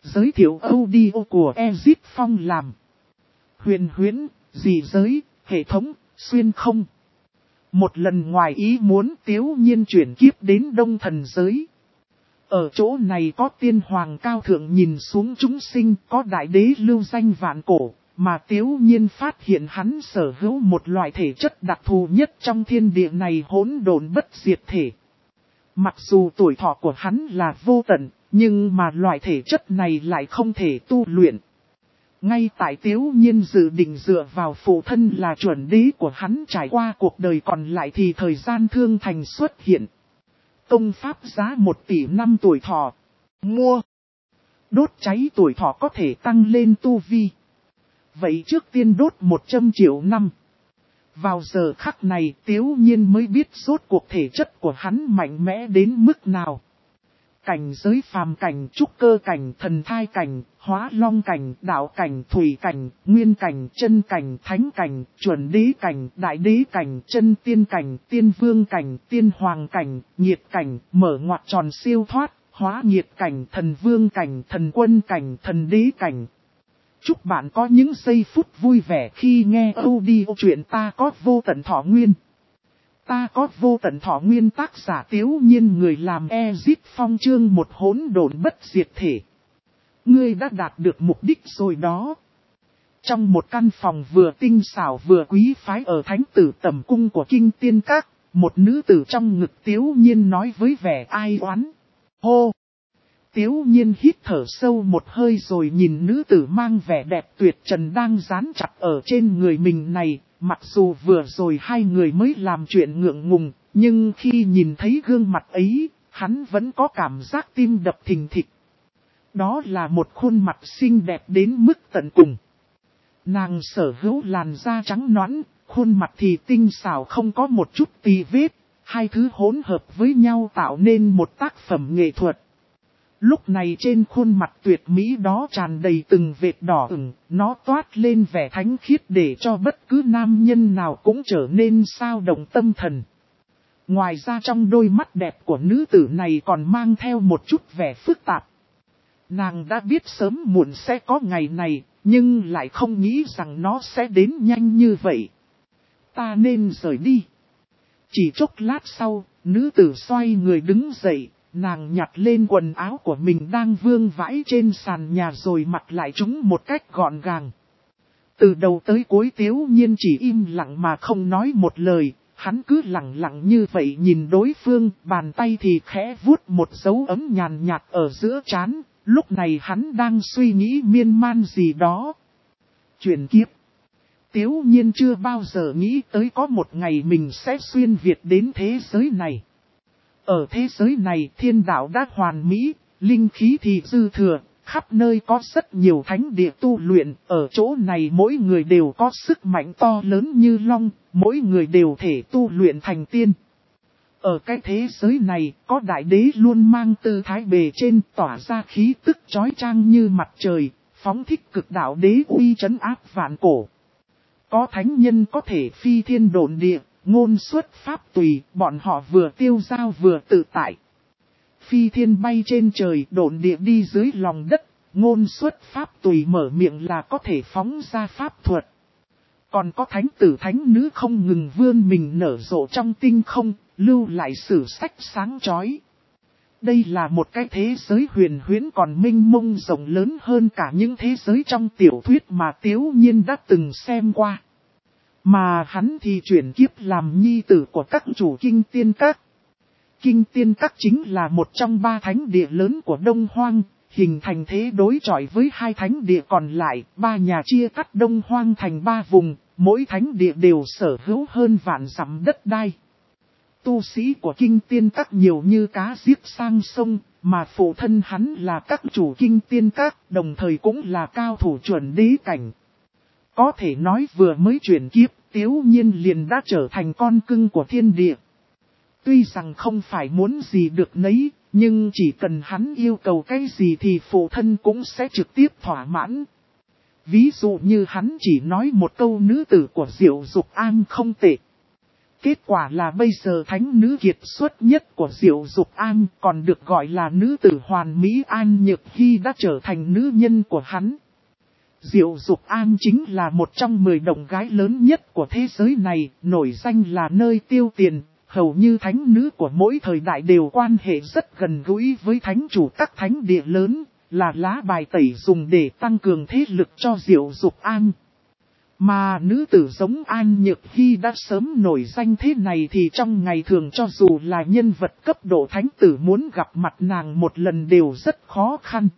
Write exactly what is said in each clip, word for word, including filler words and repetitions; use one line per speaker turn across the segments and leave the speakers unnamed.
Giới thiệu audio của Exit Phong làm. Huyền huyễn, dị giới, hệ thống, xuyên không. Một lần ngoài ý muốn Tiếu Nhiên chuyển kiếp đến Đông Thần giới. Ở chỗ này có tiên hoàng cao thượng nhìn xuống chúng sinh, có đại đế lưu danh vạn cổ, mà Tiếu Nhiên phát hiện hắn sở hữu một loại thể chất đặc thù nhất trong thiên địa này, hỗn độn bất diệt thể. Mặc dù tuổi thọ của hắn là vô tận, nhưng mà loại thể chất này lại không thể tu luyện. Ngay tại Tiếu Nhiên dự định dựa vào phụ thân là chuẩn đế của hắn trải qua cuộc đời còn lại thì thời gian thương thành xuất hiện. Công pháp giá một tỷ năm tuổi thọ. Mua. Đốt cháy tuổi thọ có thể tăng lên tu vi. Vậy trước tiên đốt một trăm triệu năm. Vào giờ khắc này Tiếu Nhiên mới biết rốt cuộc thể chất của hắn mạnh mẽ đến mức nào. Cảnh giới phàm cảnh, trúc cơ cảnh, thần thai cảnh, hóa long cảnh, đạo cảnh, thủy cảnh, nguyên cảnh, chân cảnh, thánh cảnh, chuẩn đế cảnh, đại đế cảnh, chân tiên cảnh, tiên vương cảnh, tiên hoàng cảnh, nhiệt cảnh, mở ngoặc tròn siêu thoát, hóa nhiệt cảnh, thần vương cảnh, thần quân cảnh, thần đế cảnh. Chúc bạn có những giây phút vui vẻ khi nghe audio chuyện Ta Có Vô Tận Thọ Nguyên. Ta Có Vô Tận Thọ Nguyên tác giả Tiếu Nhiên, người làm Exit Phong, chương một hỗn độn bất diệt thể. Ngươi đã đạt được mục đích rồi đó. Trong một căn phòng vừa tinh xảo vừa quý phái ở thánh tử tầm cung của Kinh Tiên Các, một nữ tử trong ngực Tiếu Nhiên nói với vẻ ai oán. Hô! Tiếu Nhiên hít thở sâu một hơi rồi nhìn nữ tử mang vẻ đẹp tuyệt trần đang dán chặt ở trên người mình này. Mặc dù vừa rồi hai người mới làm chuyện ngượng ngùng, nhưng khi nhìn thấy gương mặt ấy, hắn vẫn có cảm giác tim đập thình thịch. Đó là một khuôn mặt xinh đẹp đến mức tận cùng. Nàng sở hữu làn da trắng nõn, khuôn mặt thì tinh xảo không có một chút tì vết, hai thứ hỗn hợp với nhau tạo nên một tác phẩm nghệ thuật. Lúc này trên khuôn mặt tuyệt mỹ đó tràn đầy từng vệt đỏ ửng, nó toát lên vẻ thánh khiết để cho bất cứ nam nhân nào cũng trở nên sao động tâm thần. Ngoài ra trong đôi mắt đẹp của nữ tử này còn mang theo một chút vẻ phức tạp. Nàng đã biết sớm muộn sẽ có ngày này, nhưng lại không nghĩ rằng nó sẽ đến nhanh như vậy. Ta nên rời đi. Chỉ chốc lát sau, nữ tử xoay người đứng dậy. Nàng nhặt lên quần áo của mình đang vương vãi trên sàn nhà rồi mặc lại chúng một cách gọn gàng. Từ đầu tới cuối Tiếu Nhiên chỉ im lặng mà không nói một lời, hắn cứ lặng lặng như vậy nhìn đối phương, bàn tay thì khẽ vuốt một dấu ấm nhàn nhạt ở giữa trán, lúc này hắn đang suy nghĩ miên man gì đó. Chuyển kiếp. Tiếu Nhiên chưa bao giờ nghĩ tới có một ngày mình sẽ xuyên Việt đến thế giới này. Ở thế giới này thiên đạo đã hoàn mỹ, linh khí thì dư thừa, khắp nơi có rất nhiều thánh địa tu luyện, ở chỗ này mỗi người đều có sức mạnh to lớn như long, mỗi người đều thể tu luyện thành tiên. Ở cái thế giới này có đại đế luôn mang tư thái bề trên tỏa ra khí tức chói chang như mặt trời, phóng thích cực đạo đế uy trấn áp vạn cổ. Có thánh nhân có thể phi thiên độn địa. Ngôn xuất pháp tùy, bọn họ vừa tiêu dao vừa tự tại. Phi thiên bay trên trời, độn địa đi dưới lòng đất, ngôn xuất pháp tùy mở miệng là có thể phóng ra pháp thuật. Còn có thánh tử thánh nữ không ngừng vươn mình nở rộ trong tinh không, lưu lại sử sách sáng chói. Đây là một cái thế giới huyền huyễn còn mênh mông rộng lớn hơn cả những thế giới trong tiểu thuyết mà Tiếu Nhiên đã từng xem qua. Mà hắn thì chuyển kiếp làm nhi tử của các chủ Kinh Tiên Các. Kinh Tiên Các chính là một trong ba thánh địa lớn của Đông Hoang, hình thành thế đối chọi với hai thánh địa còn lại, ba nhà chia cắt Đông Hoang thành ba vùng, mỗi thánh địa đều sở hữu hơn vạn dặm đất đai. Tu sĩ của Kinh Tiên Các nhiều như cá giết sang sông, mà phụ thân hắn là các chủ Kinh Tiên Các, đồng thời cũng là cao thủ chuẩn đế cảnh. Có thể nói vừa mới chuyển kiếp, Tiếu Nhiên liền đã trở thành con cưng của thiên địa. Tuy rằng không phải muốn gì được nấy, nhưng chỉ cần hắn yêu cầu cái gì thì phụ thân cũng sẽ trực tiếp thỏa mãn. Ví dụ như hắn chỉ nói một câu nữ tử của Diệu Dục An không tệ. Kết quả là bây giờ thánh nữ kiệt xuất nhất của Diệu Dục An, còn được gọi là nữ tử hoàn mỹ An Nhược Hy đã trở thành nữ nhân của hắn. Diệu Dục An chính là một trong mười đồng gái lớn nhất của thế giới này, nổi danh là nơi tiêu tiền, hầu như thánh nữ của mỗi thời đại đều quan hệ rất gần gũi với thánh chủ các thánh địa lớn, là lá bài tẩy dùng để tăng cường thế lực cho Diệu Dục An. Mà nữ tử giống An Nhược Hy đã sớm nổi danh thế này thì trong ngày thường cho dù là nhân vật cấp độ thánh tử muốn gặp mặt nàng một lần đều rất khó khăn.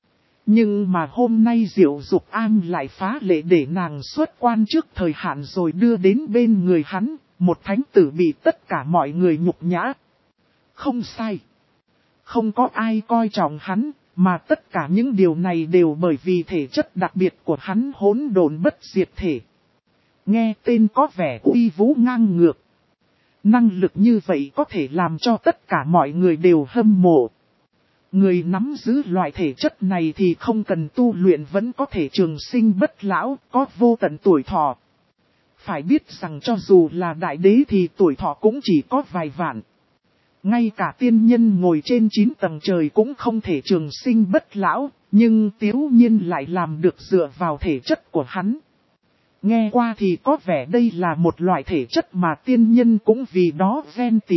Nhưng mà hôm nay Diệu Dục An lại phá lệ để nàng xuất quan trước thời hạn rồi đưa đến bên người hắn, một thánh tử bị tất cả mọi người nhục nhã. Không sai. Không có ai coi trọng hắn, mà tất cả những điều này đều bởi vì thể chất đặc biệt của hắn hỗn độn bất diệt thể. Nghe tên có vẻ uy vũ ngang ngược. Năng lực như vậy có thể làm cho tất cả mọi người đều hâm mộ. Người nắm giữ loại thể chất này thì không cần tu luyện vẫn có thể trường sinh bất lão, có vô tận tuổi thọ. Phải biết rằng cho dù là đại đế thì tuổi thọ cũng chỉ có vài vạn. Ngay cả tiên nhân ngồi trên chín tầng trời cũng không thể trường sinh bất lão, nhưng Tiếu Nhiên lại làm được dựa vào thể chất của hắn. Nghe qua thì có vẻ đây là một loại thể chất mà tiên nhân cũng vì đó ghen tị.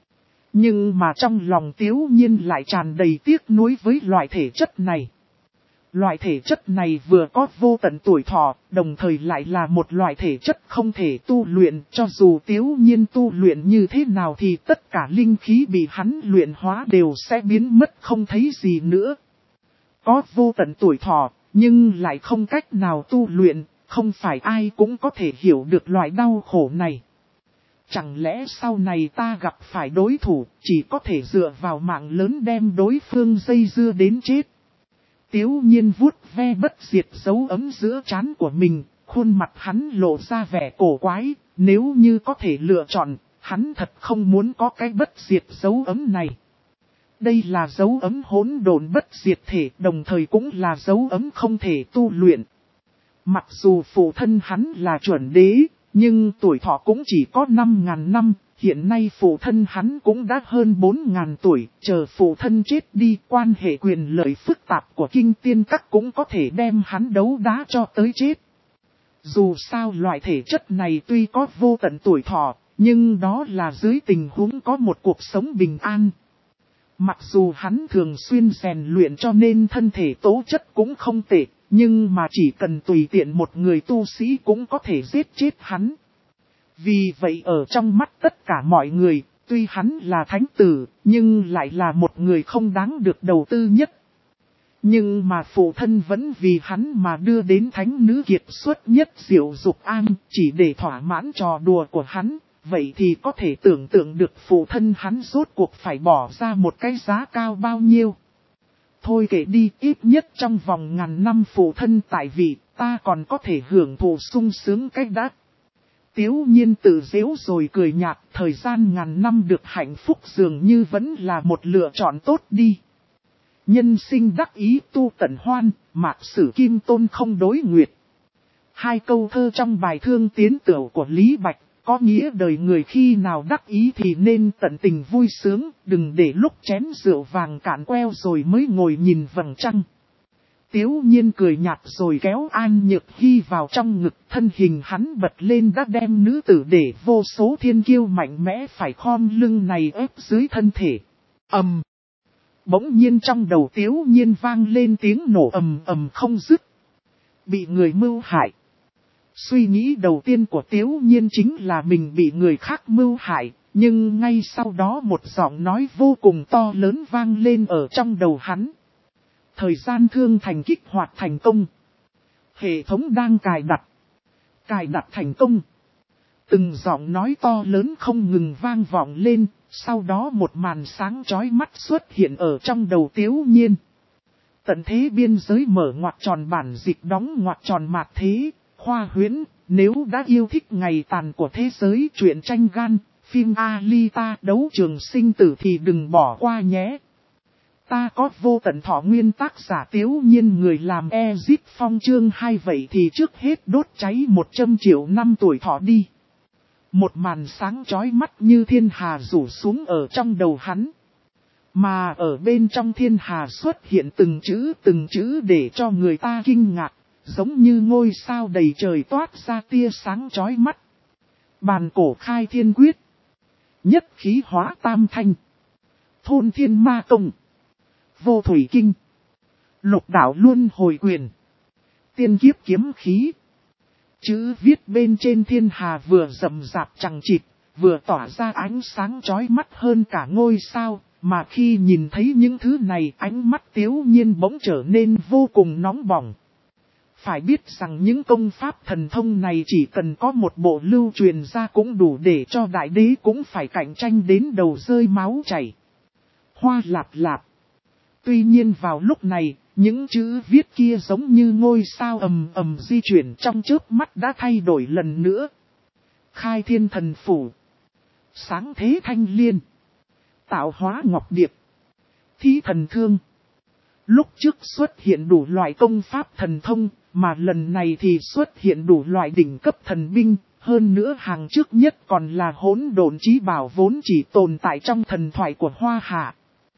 Nhưng mà trong lòng Tiếu Nhiên lại tràn đầy tiếc nuối với loại thể chất này. Loại thể chất này vừa có vô tận tuổi thọ, đồng thời lại là một loại thể chất không thể tu luyện, cho dù Tiếu Nhiên tu luyện như thế nào thì tất cả linh khí bị hắn luyện hóa đều sẽ biến mất không thấy gì nữa. Có vô tận tuổi thọ, nhưng lại không cách nào tu luyện, không phải ai cũng có thể hiểu được loại đau khổ này. Chẳng lẽ sau này ta gặp phải đối thủ, chỉ có thể dựa vào mạng lớn đem đối phương dây dưa đến chết. Tiếu Nhiên vuốt ve bất diệt dấu ấm giữa trán của mình, khuôn mặt hắn lộ ra vẻ cổ quái, nếu như có thể lựa chọn, hắn thật không muốn có cái bất diệt dấu ấm này. Đây là dấu ấm hỗn độn bất diệt thể, đồng thời cũng là dấu ấm không thể tu luyện. Mặc dù phụ thân hắn là chuẩn đế, nhưng tuổi thọ cũng chỉ có năm ngàn năm, hiện nay phụ thân hắn cũng đã hơn bốn ngàn tuổi, chờ phụ thân chết đi, quan hệ quyền lợi phức tạp của kinh tiên các cũng có thể đem hắn đấu đá cho tới chết. Dù sao loại thể chất này tuy có vô tận tuổi thọ, nhưng đó là dưới tình huống có một cuộc sống bình an. Mặc dù hắn thường xuyên rèn luyện cho nên thân thể tố chất cũng không tệ, nhưng mà chỉ cần tùy tiện một người tu sĩ cũng có thể giết chết hắn. Vì vậy ở trong mắt tất cả mọi người, tuy hắn là thánh tử, nhưng lại là một người không đáng được đầu tư nhất. Nhưng mà phụ thân vẫn vì hắn mà đưa đến thánh nữ kiệt xuất nhất Diệu Dục An, chỉ để thỏa mãn trò đùa của hắn. Vậy thì có thể tưởng tượng được phụ thân hắn rốt cuộc phải bỏ ra một cái giá cao bao nhiêu. Thôi kể đi, ít nhất trong vòng ngàn năm phụ thân tại vị, ta còn có thể hưởng thụ sung sướng cách đã. Tiếu Nhiên tự giễu rồi cười nhạt, thời gian ngàn năm được hạnh phúc dường như vẫn là một lựa chọn tốt đi. Nhân sinh đắc ý tu tận hoan, mạc sử kim tôn không đối nguyệt. Hai câu thơ trong bài Thương Tiến Tửu của Lý Bạch, có nghĩa đời người khi nào đắc ý thì nên tận tình vui sướng, đừng để lúc chén rượu vàng cạn queo rồi mới ngồi nhìn vầng trăng. Tiếu Nhiên cười nhạt rồi kéo An Nhược Hy vào trong ngực, thân hình hắn bật lên đã đem nữ tử để vô số thiên kiêu mạnh mẽ phải khom lưng này ép dưới thân thể. Ầm. Um. Bỗng nhiên trong đầu Tiếu Nhiên vang lên tiếng nổ ầm ầm không dứt. Bị người mưu hại. Suy nghĩ đầu tiên của Tiếu Nhiên chính là mình bị người khác mưu hại, nhưng ngay sau đó một giọng nói vô cùng to lớn vang lên ở trong đầu hắn. Thời gian thương thành kích hoạt thành công. Hệ thống đang cài đặt. Cài đặt thành công. Từng giọng nói to lớn không ngừng vang vọng lên, sau đó một màn sáng chói mắt xuất hiện ở trong đầu Tiếu Nhiên. Tận thế biên giới mở ngoặc tròn bản dịch đóng ngoặc tròn mạt thế, khoa huyễn, nếu đã yêu thích ngày tàn của thế giới truyện tranh gan, phim Alita đấu trường sinh tử thì đừng bỏ qua nhé. Ta có vô tận thọ nguyên tác giả Tiếu Nhiên người làm Ezip Phong chương hai vậy thì trước hết đốt cháy một trăm triệu năm tuổi thọ đi. Một màn sáng chói mắt như thiên hà rủ xuống ở trong đầu hắn. Mà ở bên trong thiên hà xuất hiện từng chữ từng chữ để cho người ta kinh ngạc, giống như ngôi sao đầy trời toát ra tia sáng chói mắt. Bàn cổ khai thiên quyết. Nhất khí hóa tam thanh. Thôn thiên ma công. Vô thủy kinh. Lục đạo luân hồi quyền. Tiên kiếp kiếm khí. Chữ viết bên trên thiên hà vừa rậm rạp chằng chịt, vừa tỏa ra ánh sáng chói mắt hơn cả ngôi sao, mà khi nhìn thấy những thứ này ánh mắt Tiếu Nhiên bỗng trở nên vô cùng nóng bỏng. Phải biết rằng những công pháp thần thông này chỉ cần có một bộ lưu truyền ra cũng đủ để cho đại đế cũng phải cạnh tranh đến đầu rơi máu chảy. Hoa lạp lạp. Tuy nhiên vào lúc này, những chữ viết kia giống như ngôi sao ầm ầm di chuyển trong chớp mắt đã thay đổi lần nữa. Khai thiên thần phủ. Sáng thế thanh liên. Tạo hóa ngọc điệp. Thí thần thương. Lúc trước xuất hiện đủ loại công pháp thần thông, mà lần này thì xuất hiện đủ loại đỉnh cấp thần binh, hơn nữa hàng trước nhất còn là hỗn độn chí bảo vốn chỉ tồn tại trong thần thoại của Hoa Hạ.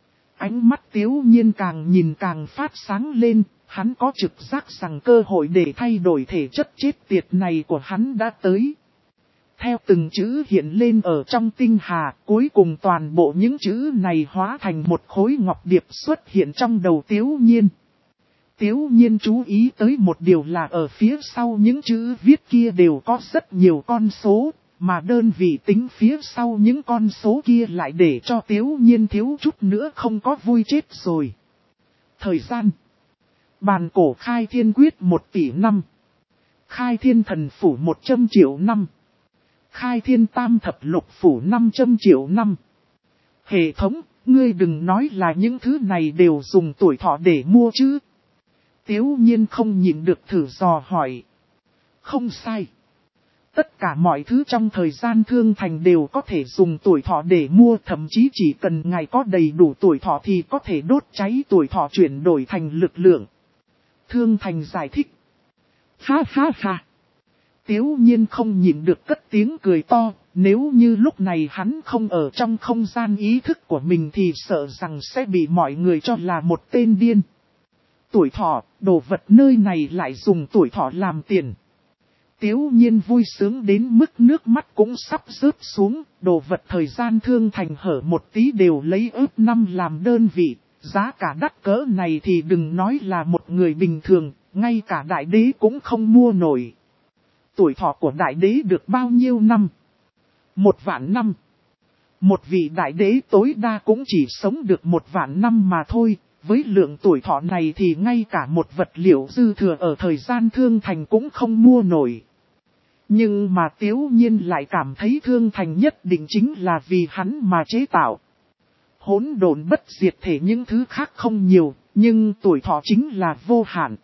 Ánh mắt Tiếu Nhiên càng nhìn càng phát sáng lên, hắn có trực giác rằng cơ hội để thay đổi thể chất chết tiệt này của hắn đã tới. Theo từng chữ hiện lên ở trong tinh hà, cuối cùng toàn bộ những chữ này hóa thành một khối ngọc điệp xuất hiện trong đầu Tiếu Nhiên. Tiếu Nhiên chú ý tới một điều là ở phía sau những chữ viết kia đều có rất nhiều con số, mà đơn vị tính phía sau những con số kia lại để cho Tiếu Nhiên thiếu chút nữa không có vui chết rồi. Thời gian. Bàn cổ khai thiên quyết một tỷ năm. Khai thiên thần phủ một trăm triệu năm. Khai thiên tam thập lục phủ năm trăm triệu năm. Hệ thống, ngươi đừng nói là những thứ này đều dùng tuổi thọ để mua chứ. Tiếu Nhiên không nhịn được thử dò hỏi. Không sai. Tất cả mọi thứ trong thời gian thương thành đều có thể dùng tuổi thọ để mua, thậm chí chỉ cần ngài có đầy đủ tuổi thọ thì có thể đốt cháy tuổi thọ chuyển đổi thành lực lượng. Thương thành giải thích. Ha ha ha. Tiếu Nhiên không nhịn được cất tiếng cười to, nếu như lúc này hắn không ở trong không gian ý thức của mình thì sợ rằng sẽ bị mọi người cho là một tên điên. Tuổi thọ, đồ vật nơi này lại dùng tuổi thọ làm tiền. Tiếu Nhiên vui sướng đến mức nước mắt cũng sắp rớt xuống, đồ vật thời gian thương thành hở một tí đều lấy ước năm làm đơn vị, giá cả đắt cỡ này thì đừng nói là một người bình thường, ngay cả đại đế cũng không mua nổi. Tuổi thọ của đại đế được bao nhiêu năm? Một vạn năm. Một vị đại đế tối đa cũng chỉ sống được một vạn năm mà thôi, với lượng tuổi thọ này thì ngay cả một vật liệu dư thừa ở thời gian thương thành cũng không mua nổi. Nhưng mà Tiếu Nhiên lại cảm thấy thương thành nhất định chính là vì hắn mà chế tạo. Hỗn độn bất diệt thể những thứ khác không nhiều, nhưng tuổi thọ chính là vô hạn.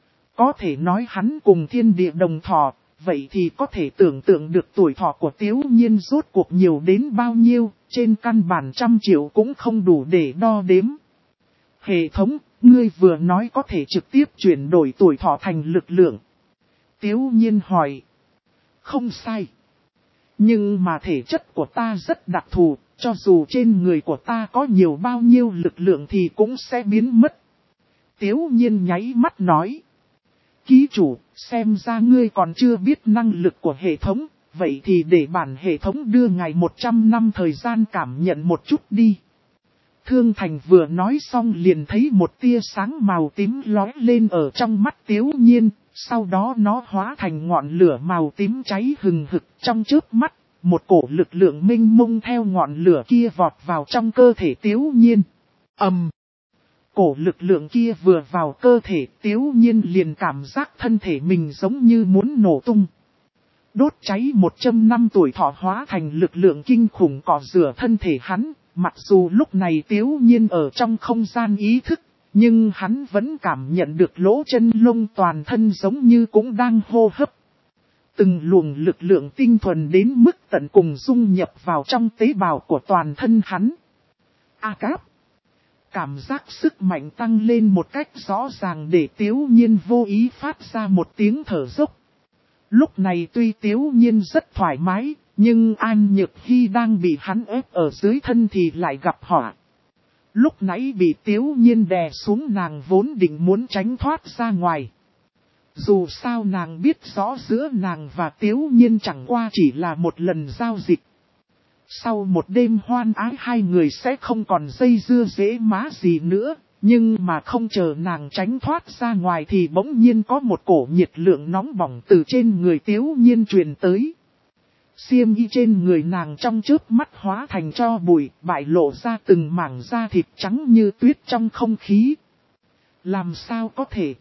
Có thể nói hắn cùng thiên địa đồng thọ, vậy thì có thể tưởng tượng được tuổi thọ của Tiếu Nhiên rốt cuộc nhiều đến bao nhiêu, trên căn bản trăm triệu cũng không đủ để đo đếm. Hệ thống, ngươi vừa nói có thể trực tiếp chuyển đổi tuổi thọ thành lực lượng. Tiếu Nhiên hỏi. Không sai. Nhưng mà thể chất của ta rất đặc thù, cho dù trên người của ta có nhiều bao nhiêu lực lượng thì cũng sẽ biến mất. Tiếu Nhiên nháy mắt nói. Ký chủ, xem ra ngươi còn chưa biết năng lực của hệ thống, vậy thì để bản hệ thống đưa ngài một trăm năm thời gian cảm nhận một chút đi. Thương Thành vừa nói xong liền thấy một tia sáng màu tím lóe lên ở trong mắt Tiếu Nhiên, sau đó nó hóa thành ngọn lửa màu tím cháy hừng hực trong chớp mắt, một cổ lực lượng mênh mông theo ngọn lửa kia vọt vào trong cơ thể Tiếu Nhiên. Ầm! Um, cổ lực lượng kia vừa vào cơ thể Tiếu Nhiên liền cảm giác thân thể mình giống như muốn nổ tung. Đốt cháy một trăm năm tuổi thọ hóa thành lực lượng kinh khủng cọ rửa thân thể hắn. Mặc dù lúc này Tiếu Nhiên ở trong không gian ý thức, nhưng hắn vẫn cảm nhận được lỗ chân lông toàn thân giống như cũng đang hô hấp. Từng luồng lực lượng tinh thuần đến mức tận cùng dung nhập vào trong tế bào của toàn thân hắn. A Cáp! Cảm giác sức mạnh tăng lên một cách rõ ràng để Tiếu Nhiên vô ý phát ra một tiếng thở dốc. Lúc này tuy Tiếu Nhiên rất thoải mái, Nhưng An Nhược Hy đang bị hắn ép ở dưới thân thì lại gặp họa. Lúc nãy bị Tiếu Nhiên đè xuống, nàng vốn định muốn tránh thoát ra ngoài. Dù sao nàng biết rõ giữa nàng và Tiếu Nhiên chẳng qua chỉ là một lần giao dịch. Sau một đêm hoan ái hai người sẽ không còn dây dưa dễ má gì nữa. Nhưng mà không chờ nàng tránh thoát ra ngoài thì bỗng nhiên có một cổ nhiệt lượng nóng bỏng từ trên người Tiếu Nhiên truyền tới. Xiêm y trên người nàng trong chớp mắt hóa thành tro bụi, bại lộ ra từng mảng da thịt trắng như tuyết trong không khí. Làm sao có thể?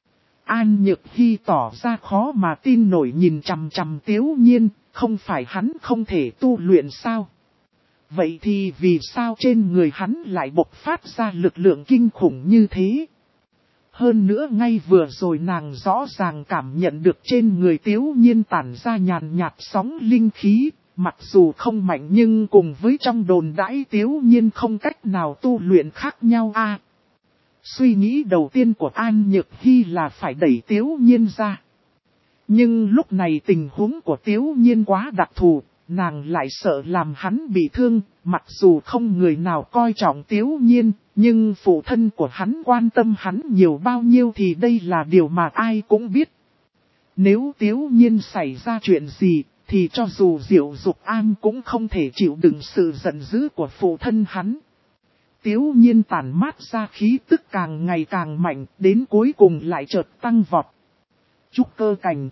An Nhược Hy tỏ ra khó mà tin nổi nhìn chằm chằm Tiếu Nhiên, không phải hắn không thể tu luyện sao? Vậy thì vì sao trên người hắn lại bộc phát ra lực lượng kinh khủng như thế? Hơn nữa ngay vừa rồi nàng rõ ràng cảm nhận được trên người Tiếu Nhiên tản ra nhàn nhạt sóng linh khí, mặc dù không mạnh nhưng cùng với trong đồn đãi Tiếu Nhiên không cách nào tu luyện khác nhau a. À, suy nghĩ đầu tiên của An Nhược Hy là phải đẩy Tiếu Nhiên ra. Nhưng lúc này tình huống của Tiếu Nhiên quá đặc thù, nàng lại sợ làm hắn bị thương, mặc dù không người nào coi trọng Tiếu Nhiên, nhưng phụ thân của hắn quan tâm hắn nhiều bao nhiêu thì đây là điều mà ai cũng biết. Nếu Tiếu Nhiên xảy ra chuyện gì, thì cho dù Diệu Dục An cũng không thể chịu đựng sự giận dữ của phụ thân hắn. Tiếu Nhiên tản mát ra khí tức càng ngày càng mạnh, đến cuối cùng lại chợt tăng vọt. Trúc cơ cảnh.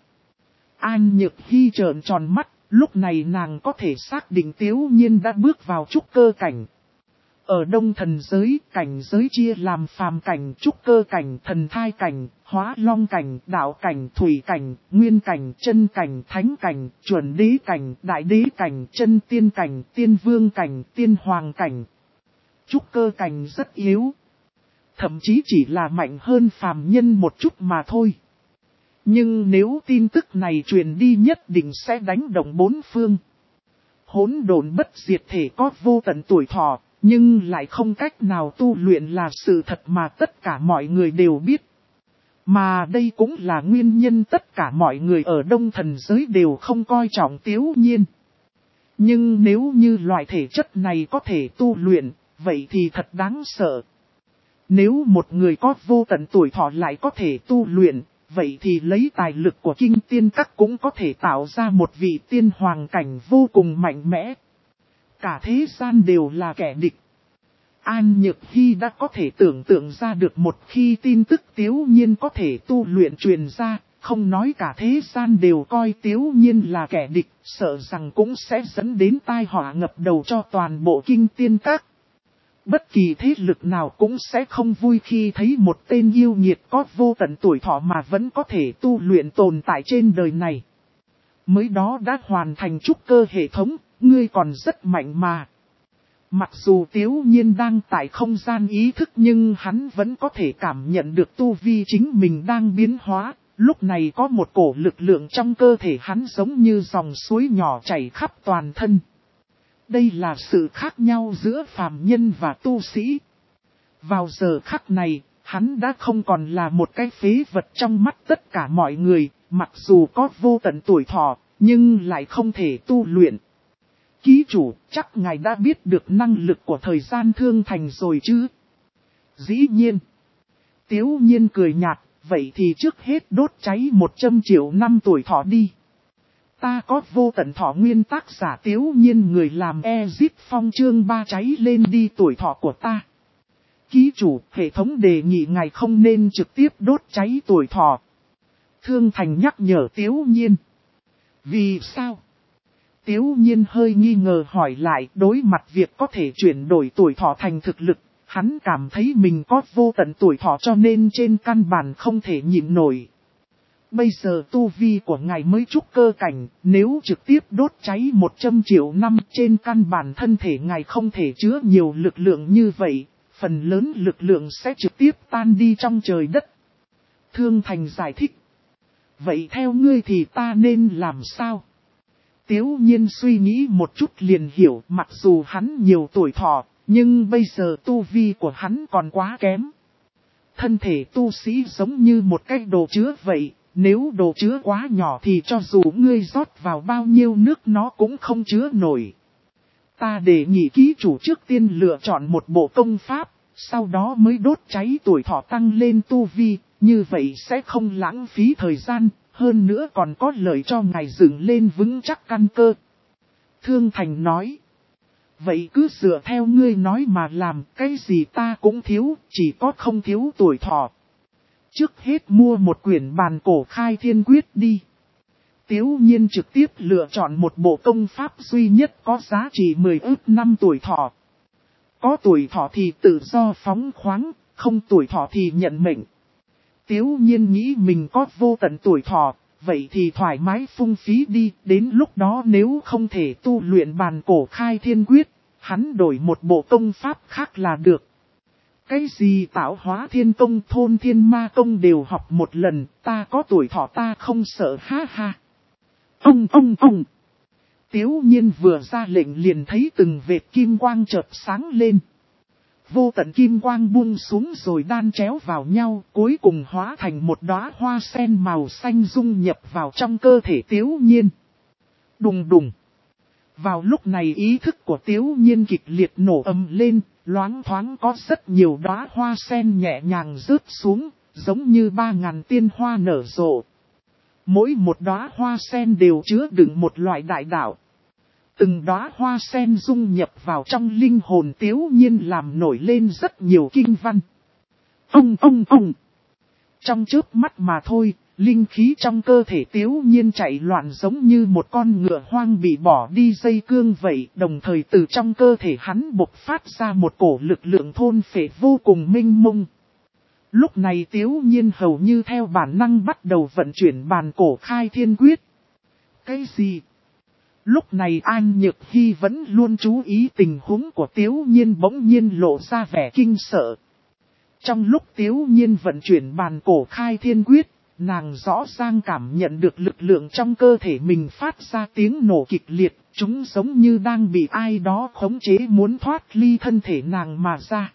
An Nhược Hy trợn tròn mắt, lúc này nàng có thể xác định Tiếu Nhiên đã bước vào trúc cơ cảnh. Ở Đông Thần giới, cảnh giới chia làm phàm cảnh, trúc cơ cảnh, thần thai cảnh, hóa long cảnh, đạo cảnh, thủy cảnh, nguyên cảnh, chân cảnh, thánh cảnh, chuẩn đế cảnh, đại đế cảnh, chân tiên cảnh, tiên vương cảnh, tiên hoàng cảnh. Trúc cơ cảnh rất yếu. Thậm chí chỉ là mạnh hơn phàm nhân một chút mà thôi. Nhưng nếu tin tức này truyền đi nhất định sẽ đánh động bốn phương. Hỗn độn bất diệt thể có vô tận tuổi thọ, nhưng lại không cách nào tu luyện là sự thật mà tất cả mọi người đều biết. Mà đây cũng là nguyên nhân tất cả mọi người ở Đông Thần giới đều không coi trọng Tiếu Nhiên. Nhưng nếu như loại thể chất này có thể tu luyện, vậy thì thật đáng sợ. Nếu một người có vô tận tuổi thọ lại có thể tu luyện, vậy thì lấy tài lực của kinh tiên các cũng có thể tạo ra một vị tiên hoàng cảnh vô cùng mạnh mẽ. Cả thế gian đều là kẻ địch. An Nhược Hy đã có thể tưởng tượng ra được một khi tin tức Tiếu Nhiên có thể tu luyện truyền ra, không nói cả thế gian đều coi Tiếu Nhiên là kẻ địch, sợ rằng cũng sẽ dẫn đến tai họa ngập đầu cho toàn bộ kinh tiên các. Bất kỳ thế lực nào cũng sẽ không vui khi thấy một tên yêu nghiệt có vô tận tuổi thọ mà vẫn có thể tu luyện tồn tại trên đời này. Mới đó đã hoàn thành trúc cơ hệ thống, ngươi còn rất mạnh mà. Mặc dù Tiếu Nhiên đang tại không gian ý thức nhưng hắn vẫn có thể cảm nhận được tu vi chính mình đang biến hóa. Lúc này có một cổ lực lượng trong cơ thể hắn giống như dòng suối nhỏ chảy khắp toàn thân. Đây là sự khác nhau giữa phàm nhân và tu sĩ. Vào giờ khắc này, hắn đã không còn là một cái phế vật trong mắt tất cả mọi người, mặc dù có vô tận tuổi thọ, nhưng lại không thể tu luyện. Ký chủ, chắc ngài đã biết được năng lực của thời gian thương thành rồi chứ? Dĩ nhiên. Tiếu Nhiên cười nhạt, vậy thì trước hết đốt cháy một trăm triệu năm tuổi thọ đi. Ta có vô tận thọ nguyên tác giả Tiếu Nhiên người làm Ezip Phong chương ba cháy lên đi tuổi thọ của ta. Ký chủ, hệ thống đề nghị ngài không nên trực tiếp đốt cháy tuổi thọ. Thương Thành nhắc nhở Tiếu Nhiên. Vì sao? Tiếu Nhiên hơi nghi ngờ hỏi lại, đối mặt việc có thể chuyển đổi tuổi thọ thành thực lực, hắn cảm thấy mình có vô tận tuổi thọ cho nên trên căn bản không thể nhịn nổi. Bây giờ tu vi của ngài mới trúc cơ cảnh, nếu trực tiếp đốt cháy một trăm triệu năm trên căn bản thân thể ngài không thể chứa nhiều lực lượng như vậy, phần lớn lực lượng sẽ trực tiếp tan đi trong trời đất. Thương Thành giải thích. Vậy theo ngươi thì ta nên làm sao? Tiếu Nhiên suy nghĩ một chút liền hiểu, mặc dù hắn nhiều tuổi thọ, nhưng bây giờ tu vi của hắn còn quá kém. Thân thể tu sĩ giống như một cái đồ chứa vậy, nếu đồ chứa quá nhỏ thì cho dù ngươi rót vào bao nhiêu nước nó cũng không chứa nổi. Ta đề nghị ký chủ trước tiên lựa chọn một bộ công pháp, sau đó mới đốt cháy tuổi thọ tăng lên tu vi, như vậy sẽ không lãng phí thời gian, hơn nữa còn có lợi cho ngài dựng lên vững chắc căn cơ. Thương Thành nói, vậy cứ dựa theo ngươi nói mà làm, cái gì ta cũng thiếu, chỉ có không thiếu tuổi thọ. Trước hết mua một quyển bàn cổ khai thiên quyết đi. Tiếu Nhiên trực tiếp lựa chọn một bộ công pháp duy nhất có giá trị mười ức năm tuổi thọ. Có tuổi thọ thì tự do phóng khoáng, không tuổi thọ thì nhận mệnh. Tiếu Nhiên nghĩ mình có vô tận tuổi thọ, vậy thì thoải mái phung phí đi, đến lúc đó nếu không thể tu luyện bàn cổ khai thiên quyết, hắn đổi một bộ công pháp khác là được. Cái gì tạo hóa thiên công thôn thiên ma công đều học một lần, ta có tuổi thọ ta không sợ ha ha. Ông ông ông. Tiếu Nhiên vừa ra lệnh liền thấy từng vệt kim quang chợt sáng lên. Vô tận kim quang buông xuống rồi đan chéo vào nhau, cuối cùng hóa thành một đóa hoa sen màu xanh dung nhập vào trong cơ thể Tiếu Nhiên. Đùng đùng. Vào lúc này ý thức của Tiếu Nhiên kịch liệt nổ ầm lên, loáng thoáng có rất nhiều đóa hoa sen nhẹ nhàng rớt xuống, giống như ba ngàn tiên hoa nở rộ. Mỗi một đóa hoa sen đều chứa đựng một loại đại đạo. Từng đóa hoa sen dung nhập vào trong linh hồn Tiếu Nhiên làm nổi lên rất nhiều kinh văn. Ông ông ông. Trong chớp mắt mà thôi, linh khí trong cơ thể Tiếu Nhiên chạy loạn giống như một con ngựa hoang bị bỏ đi dây cương vậy. Đồng thời từ trong cơ thể hắn bộc phát ra một cổ lực lượng thôn phệ vô cùng mênh mông. Lúc này Tiếu Nhiên hầu như theo bản năng bắt đầu vận chuyển bàn cổ khai thiên quyết. Cái gì? Lúc này An Nhược Hy vẫn luôn chú ý tình huống của Tiếu Nhiên bỗng nhiên lộ ra vẻ kinh sợ. Trong lúc Tiếu Nhiên vận chuyển bàn cổ khai thiên quyết, nàng rõ ràng cảm nhận được lực lượng trong cơ thể mình phát ra tiếng nổ kịch liệt, chúng giống như đang bị ai đó khống chế muốn thoát ly thân thể nàng mà ra.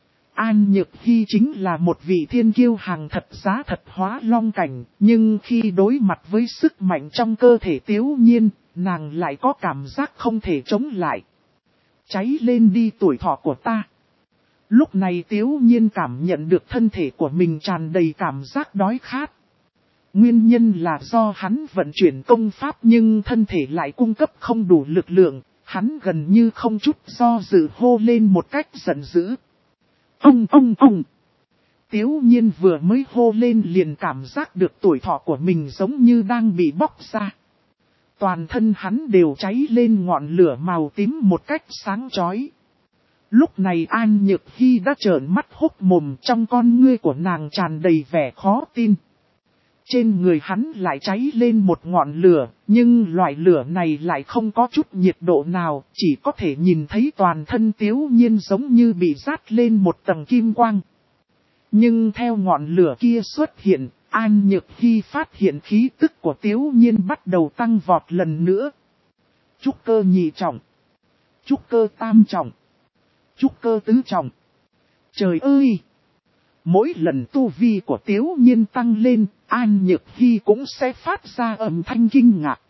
An Nhược Hy chính là một vị thiên kiêu hàng thật giá thật hóa long cảnh, nhưng khi đối mặt với sức mạnh trong cơ thể Tiếu Nhiên, nàng lại có cảm giác không thể chống lại. Cháy lên đi tuổi thọ của ta. Lúc này Tiếu Nhiên cảm nhận được thân thể của mình tràn đầy cảm giác đói khát. Nguyên nhân là do hắn vận chuyển công pháp nhưng thân thể lại cung cấp không đủ lực lượng, hắn gần như không chút do dự hô lên một cách giận dữ. Ông ông ông. Tiếu Nhiên vừa mới hô lên liền cảm giác được tuổi thọ của mình giống như đang bị bóc ra. Toàn thân hắn đều cháy lên ngọn lửa màu tím một cách sáng chói. Lúc này An Nhược Hy đã trợn mắt hốc mồm, trong con ngươi của nàng tràn đầy vẻ khó tin. Trên người hắn lại cháy lên một ngọn lửa, nhưng loại lửa này lại không có chút nhiệt độ nào, chỉ có thể nhìn thấy toàn thân Tiếu Nhiên giống như bị rát lên một tầng kim quang. Nhưng theo ngọn lửa kia xuất hiện, An Nhược Hy phát hiện khí tức của Tiếu Nhiên bắt đầu tăng vọt lần nữa. Trúc cơ nhị trọng, trúc cơ tam trọng, trúc cơ tứ trọng. Trời ơi! Mỗi lần tu vi của Tiếu Nhiên tăng lên, An Nhược Hy cũng sẽ phát ra âm thanh kinh ngạc.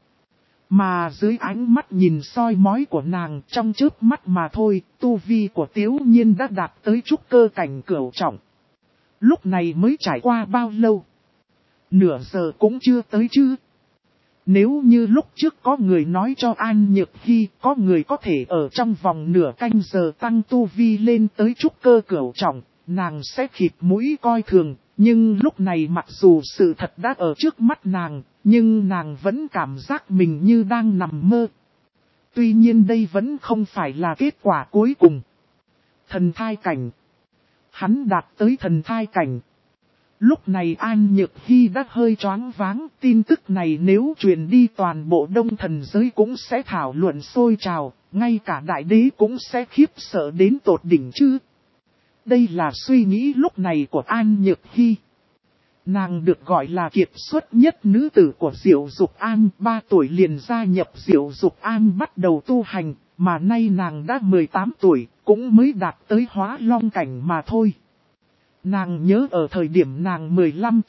Mà dưới ánh mắt nhìn soi mói của nàng trong chớp mắt mà thôi, tu vi của Tiếu Nhiên đã đạt tới trúc cơ cảnh cửu trọng. Lúc này mới trải qua bao lâu? Nửa giờ cũng chưa tới chứ. Nếu như lúc trước có người nói cho An Nhược Hy có người có thể ở trong vòng nửa canh giờ tăng tu vi lên tới trúc cơ cửu trọng, nàng sẽ khịt mũi coi thường. Nhưng lúc này mặc dù sự thật đã ở trước mắt nàng, nhưng nàng vẫn cảm giác mình như đang nằm mơ. Tuy nhiên đây vẫn không phải là kết quả cuối cùng. Thần thai cảnh. Hắn đạt tới thần thai cảnh. Lúc này An Nhược Hy đã hơi choáng váng, tin tức này nếu truyền đi toàn bộ đông thần giới cũng sẽ thảo luận sôi trào, ngay cả đại đế cũng sẽ khiếp sợ đến tột đỉnh chứ. Đây là suy nghĩ lúc này của An Nhược Hy. Nàng được gọi là kiệt xuất nhất nữ tử của Diệu Dục An, ba tuổi liền gia nhập Diệu Dục An bắt đầu tu hành, mà nay nàng đã mười tám tuổi, cũng mới đạt tới hóa long cảnh mà thôi. Nàng nhớ ở thời điểm nàng mười lăm tuổi,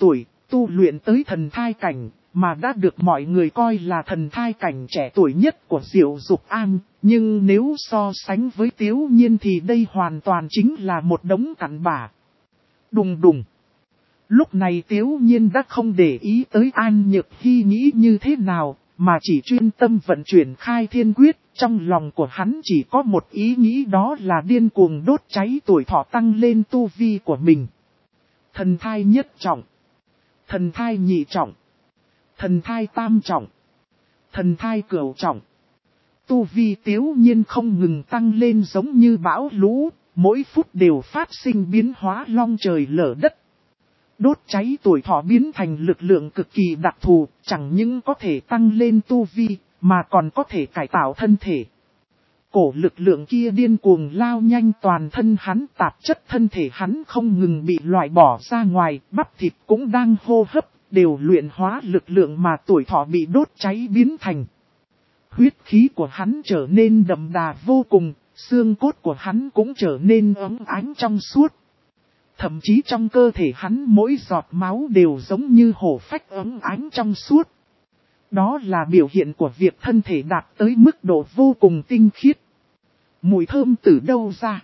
tu luyện tới thần thai cảnh, mà đã được mọi người coi là thần thai cảnh trẻ tuổi nhất của Diệu Dục An. Nhưng nếu so sánh với Tiếu Nhiên thì đây hoàn toàn chính là một đống cặn bã. Đùng đùng. Lúc này Tiếu Nhiên đã không để ý tới An Nhược Hy nghĩ như thế nào, mà chỉ chuyên tâm vận chuyển khai thiên quyết. Trong lòng của hắn chỉ có một ý nghĩ, đó là điên cuồng đốt cháy tuổi thọ tăng lên tu vi của mình. Thần thai nhất trọng, thần thai nhị trọng, thần thai tam trọng, thần thai cửu trọng. Tu vi Tiếu Nhiên không ngừng tăng lên giống như bão lũ, mỗi phút đều phát sinh biến hóa long trời lở đất. Đốt cháy tuổi thọ biến thành lực lượng cực kỳ đặc thù, chẳng những có thể tăng lên tu vi, mà còn có thể cải tạo thân thể. Cổ lực lượng kia điên cuồng lao nhanh toàn thân hắn, tạp chất thân thể hắn không ngừng bị loại bỏ ra ngoài, bắp thịt cũng đang hô hấp, đều luyện hóa lực lượng mà tuổi thọ bị đốt cháy biến thành. Huyết khí của hắn trở nên đậm đà vô cùng, xương cốt của hắn cũng trở nên óng ánh trong suốt. Thậm chí trong cơ thể hắn mỗi giọt máu đều giống như hổ phách óng ánh trong suốt. Đó là biểu hiện của việc thân thể đạt tới mức độ vô cùng tinh khiết. Mùi thơm từ đâu ra?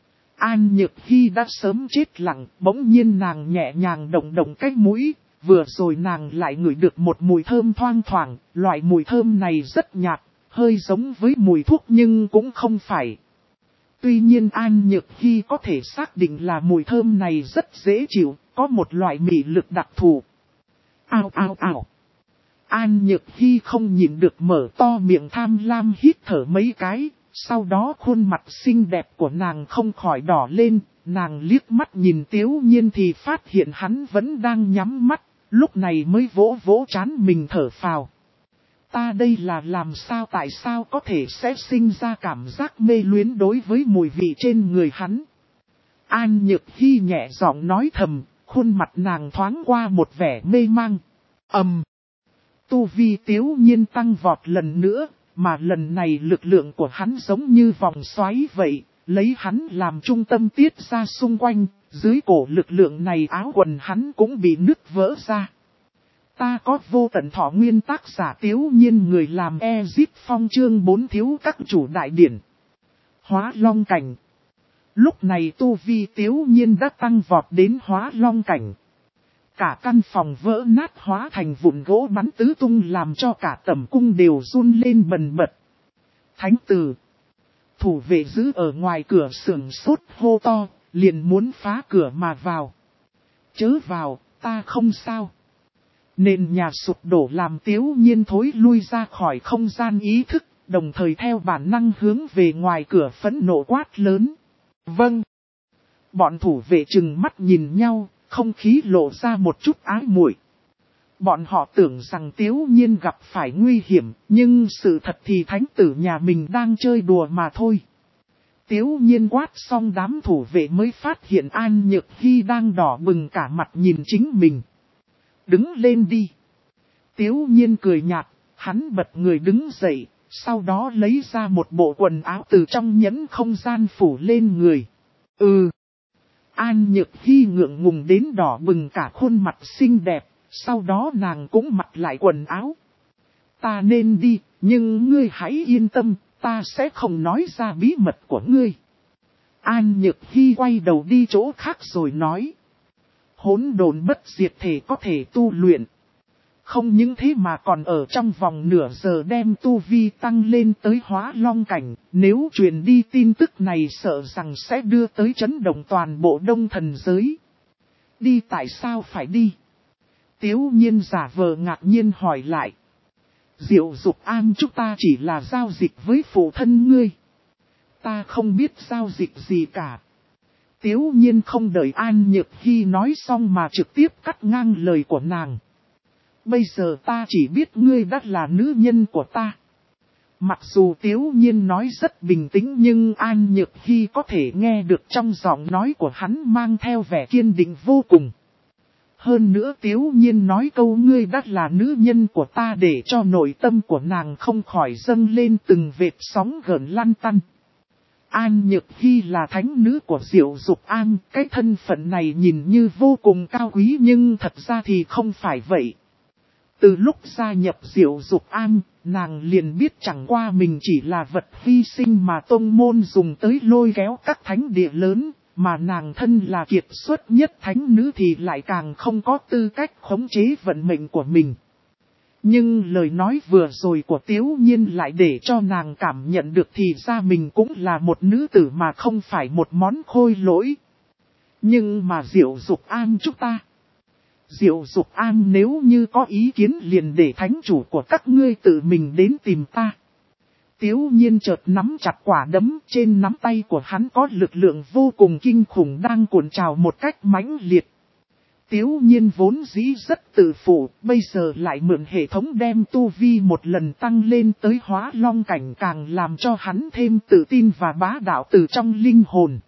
An Nhược Hy đã sớm chết lặng, bỗng nhiên nàng nhẹ nhàng động động cái mũi, vừa rồi nàng lại ngửi được một mùi thơm thoang thoảng, loại mùi thơm này rất nhạt, hơi giống với mùi thuốc nhưng cũng không phải. Tuy nhiên An Nhược Hy có thể xác định là mùi thơm này rất dễ chịu, có một loại mị lực đặc thù. Ao ao ao. An Nhược Hy không nhịn được mở to miệng tham lam hít thở mấy cái, sau đó khuôn mặt xinh đẹp của nàng không khỏi đỏ lên, nàng liếc mắt nhìn Tiếu Nhiên thì phát hiện hắn vẫn đang nhắm mắt, lúc này mới vỗ vỗ trán mình thở phào. Ta đây là làm sao, tại sao có thể sẽ sinh ra cảm giác mê luyến đối với mùi vị trên người hắn. An Nhược Hy nhẹ giọng nói thầm, khuôn mặt nàng thoáng qua một vẻ mê mang. Ầm. Tu vi Tiếu Nhiên tăng vọt lần nữa, mà lần này lực lượng của hắn giống như vòng xoáy vậy, lấy hắn làm trung tâm tiết ra xung quanh, dưới cổ lực lượng này áo quần hắn cũng bị nứt vỡ ra. Ta có vô tận thọ nguyên, tác giả Tiếu Nhiên, người làm Ezip Phong, chương bốn thiếu các chủ đại điển. Hóa long cảnh. Lúc này tu vi Tiếu Nhiên đã tăng vọt đến hóa long cảnh. Cả căn phòng vỡ nát hóa thành vụn gỗ bắn tứ tung làm cho cả tầm cung đều run lên bần bật. Thánh tử. Thủ vệ giữ ở ngoài cửa sưởng sốt hô to, liền muốn phá cửa mà vào. Chớ vào, ta không sao. Nền nhà sụp đổ làm Tiếu Nhiên thối lui ra khỏi không gian ý thức, đồng thời theo bản năng hướng về ngoài cửa phẫn nộ quát lớn. Vâng. Bọn thủ vệ trừng mắt nhìn nhau, không khí lộ ra một chút ái muội. Bọn họ tưởng rằng Tiếu Nhiên gặp phải nguy hiểm, nhưng sự thật thì thánh tử nhà mình đang chơi đùa mà thôi. Tiếu Nhiên quát xong đám thủ vệ mới phát hiện An Nhược Hy đang đỏ bừng cả mặt nhìn chính mình. Đứng lên đi. Tiếu Nhiên cười nhạt, hắn bật người đứng dậy, sau đó lấy ra một bộ quần áo từ trong nhẫn không gian phủ lên người. Ừ. An Nhược Hy ngượng ngùng đến đỏ bừng cả khuôn mặt xinh đẹp, sau đó nàng cũng mặc lại quần áo. Ta nên đi, nhưng ngươi hãy yên tâm, ta sẽ không nói ra bí mật của ngươi. An Nhược Hy quay đầu đi chỗ khác rồi nói. Hỗn độn bất diệt thể có thể tu luyện. Không những thế mà còn ở trong vòng nửa giờ đem tu vi tăng lên tới hóa long cảnh, nếu truyền đi tin tức này sợ rằng sẽ đưa tới chấn động toàn bộ đông thần giới. Đi tại sao phải đi? Tiếu Nhiên giả vờ ngạc nhiên hỏi lại. Diệu Dục An chúng ta chỉ là giao dịch với phụ thân ngươi. Ta không biết giao dịch gì cả. Tiếu Nhiên không đợi An Nhược Hy nói xong mà trực tiếp cắt ngang lời của nàng. Bây giờ ta chỉ biết ngươi đã là nữ nhân của ta. Mặc dù Tiếu Nhiên nói rất bình tĩnh nhưng An Nhược Hy có thể nghe được trong giọng nói của hắn mang theo vẻ kiên định vô cùng. Hơn nữa Tiếu Nhiên nói câu ngươi đã là nữ nhân của ta để cho nội tâm của nàng không khỏi dâng lên từng vệt sóng gợn lăn tăn. An Nhược Hy là thánh nữ của Diệu Dục An, cái thân phận này nhìn như vô cùng cao quý nhưng thật ra thì không phải vậy. Từ lúc gia nhập Diệu Dục An, nàng liền biết chẳng qua mình chỉ là vật hy sinh mà tông môn dùng tới lôi kéo các thánh địa lớn, mà nàng thân là kiệt xuất nhất thánh nữ thì lại càng không có tư cách khống chế vận mệnh của mình. Nhưng lời nói vừa rồi của Tiếu Nhiên lại để cho nàng cảm nhận được thì ra mình cũng là một nữ tử mà không phải một món khôi lỗi. Nhưng mà Diệu Dục An chúng ta. Diệu Dục An nếu như có ý kiến liền để thánh chủ của các ngươi tự mình đến tìm ta. Tiếu Nhiên chợt nắm chặt quả đấm, trên nắm tay của hắn có lực lượng vô cùng kinh khủng đang cuộn trào một cách mãnh liệt. Tiếu Nhiên vốn dĩ rất tự phụ, bây giờ lại mượn hệ thống đem tu vi một lần tăng lên tới hóa long cảnh, càng làm cho hắn thêm tự tin và bá đạo từ trong linh hồn.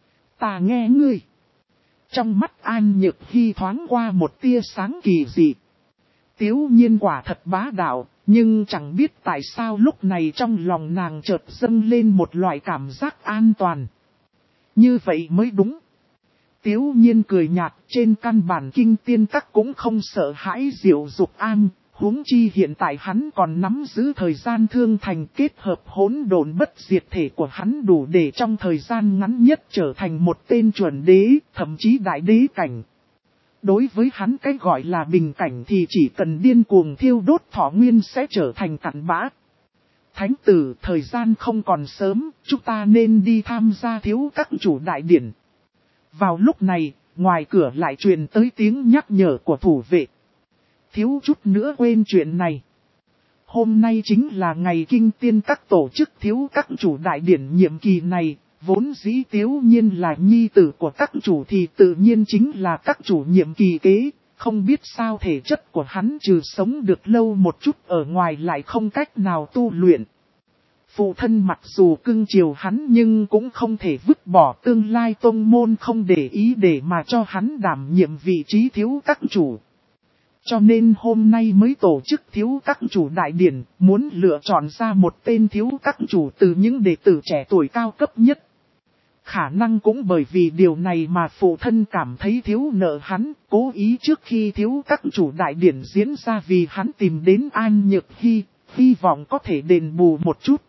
Ta nghe ngươi. Trong mắt An Nhược Hy thoáng qua một tia sáng kỳ dị. Tiếu Nhiên quả thật bá đạo, nhưng chẳng biết tại sao lúc này trong lòng nàng chợt dâng lên một loại cảm giác an toàn. Như vậy mới đúng. Tiếu Nhiên cười nhạt, trên căn bản kinh tiên các cũng không sợ hãi Diệu Dục An, huống chi hiện tại hắn còn nắm giữ thời gian thương thành, kết hợp hỗn độn bất diệt thể của hắn đủ để trong thời gian ngắn nhất trở thành một tên chuẩn đế, thậm chí đại đế cảnh. Đối với hắn cái gọi là bình cảnh thì chỉ cần điên cuồng thiêu đốt thọ nguyên sẽ trở thành cặn bã. Thánh tử, thời gian không còn sớm, chúng ta nên đi tham gia thiếu các chủ đại điển. Vào lúc này, ngoài cửa lại truyền tới tiếng nhắc nhở của thủ vệ. Thiếu chút nữa quên chuyện này. Hôm nay chính là ngày kinh tiên các tổ chức thiếu các chủ đại điển nhiệm kỳ này, vốn dĩ Tiếu Nhiên là nhi tử của các chủ thì tự nhiên chính là các chủ nhiệm kỳ kế, không biết sao thể chất của hắn trừ sống được lâu một chút ở ngoài lại không cách nào tu luyện. Phụ thân mặc dù cưng chiều hắn nhưng cũng không thể vứt bỏ tương lai tông môn không để ý để mà cho hắn đảm nhiệm vị trí thiếu các chủ. Cho nên hôm nay mới tổ chức thiếu các chủ đại điển, muốn lựa chọn ra một tên thiếu các chủ từ những đệ tử trẻ tuổi cao cấp nhất. Khả năng cũng bởi vì điều này mà phụ thân cảm thấy thiếu nợ hắn, cố ý trước khi thiếu các chủ đại điển diễn ra vì hắn tìm đến An Nhược Hy, hy vọng có thể đền bù một chút.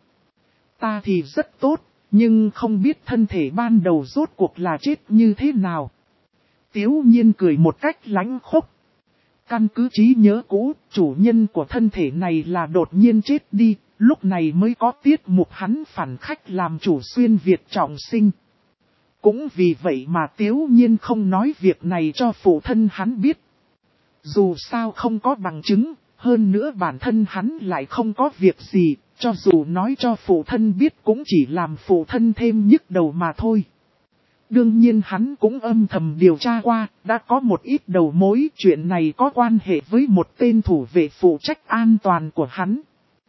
Ta thì rất tốt, nhưng không biết thân thể ban đầu rốt cuộc là chết như thế nào. Tiếu Nhiên cười một cách lãnh khốc. Căn cứ trí nhớ cũ, chủ nhân của thân thể này là đột nhiên chết đi, lúc này mới có tiết mục hắn phản khách làm chủ xuyên Việt trọng sinh. Cũng vì vậy mà Tiếu Nhiên không nói việc này cho phụ thân hắn biết. Dù sao không có bằng chứng, hơn nữa bản thân hắn lại không có việc gì, cho dù nói cho phụ thân biết cũng chỉ làm phụ thân thêm nhức đầu mà thôi. Đương nhiên hắn cũng âm thầm điều tra qua, đã có một ít đầu mối, chuyện này có quan hệ với một tên thủ vệ phụ trách an toàn của hắn.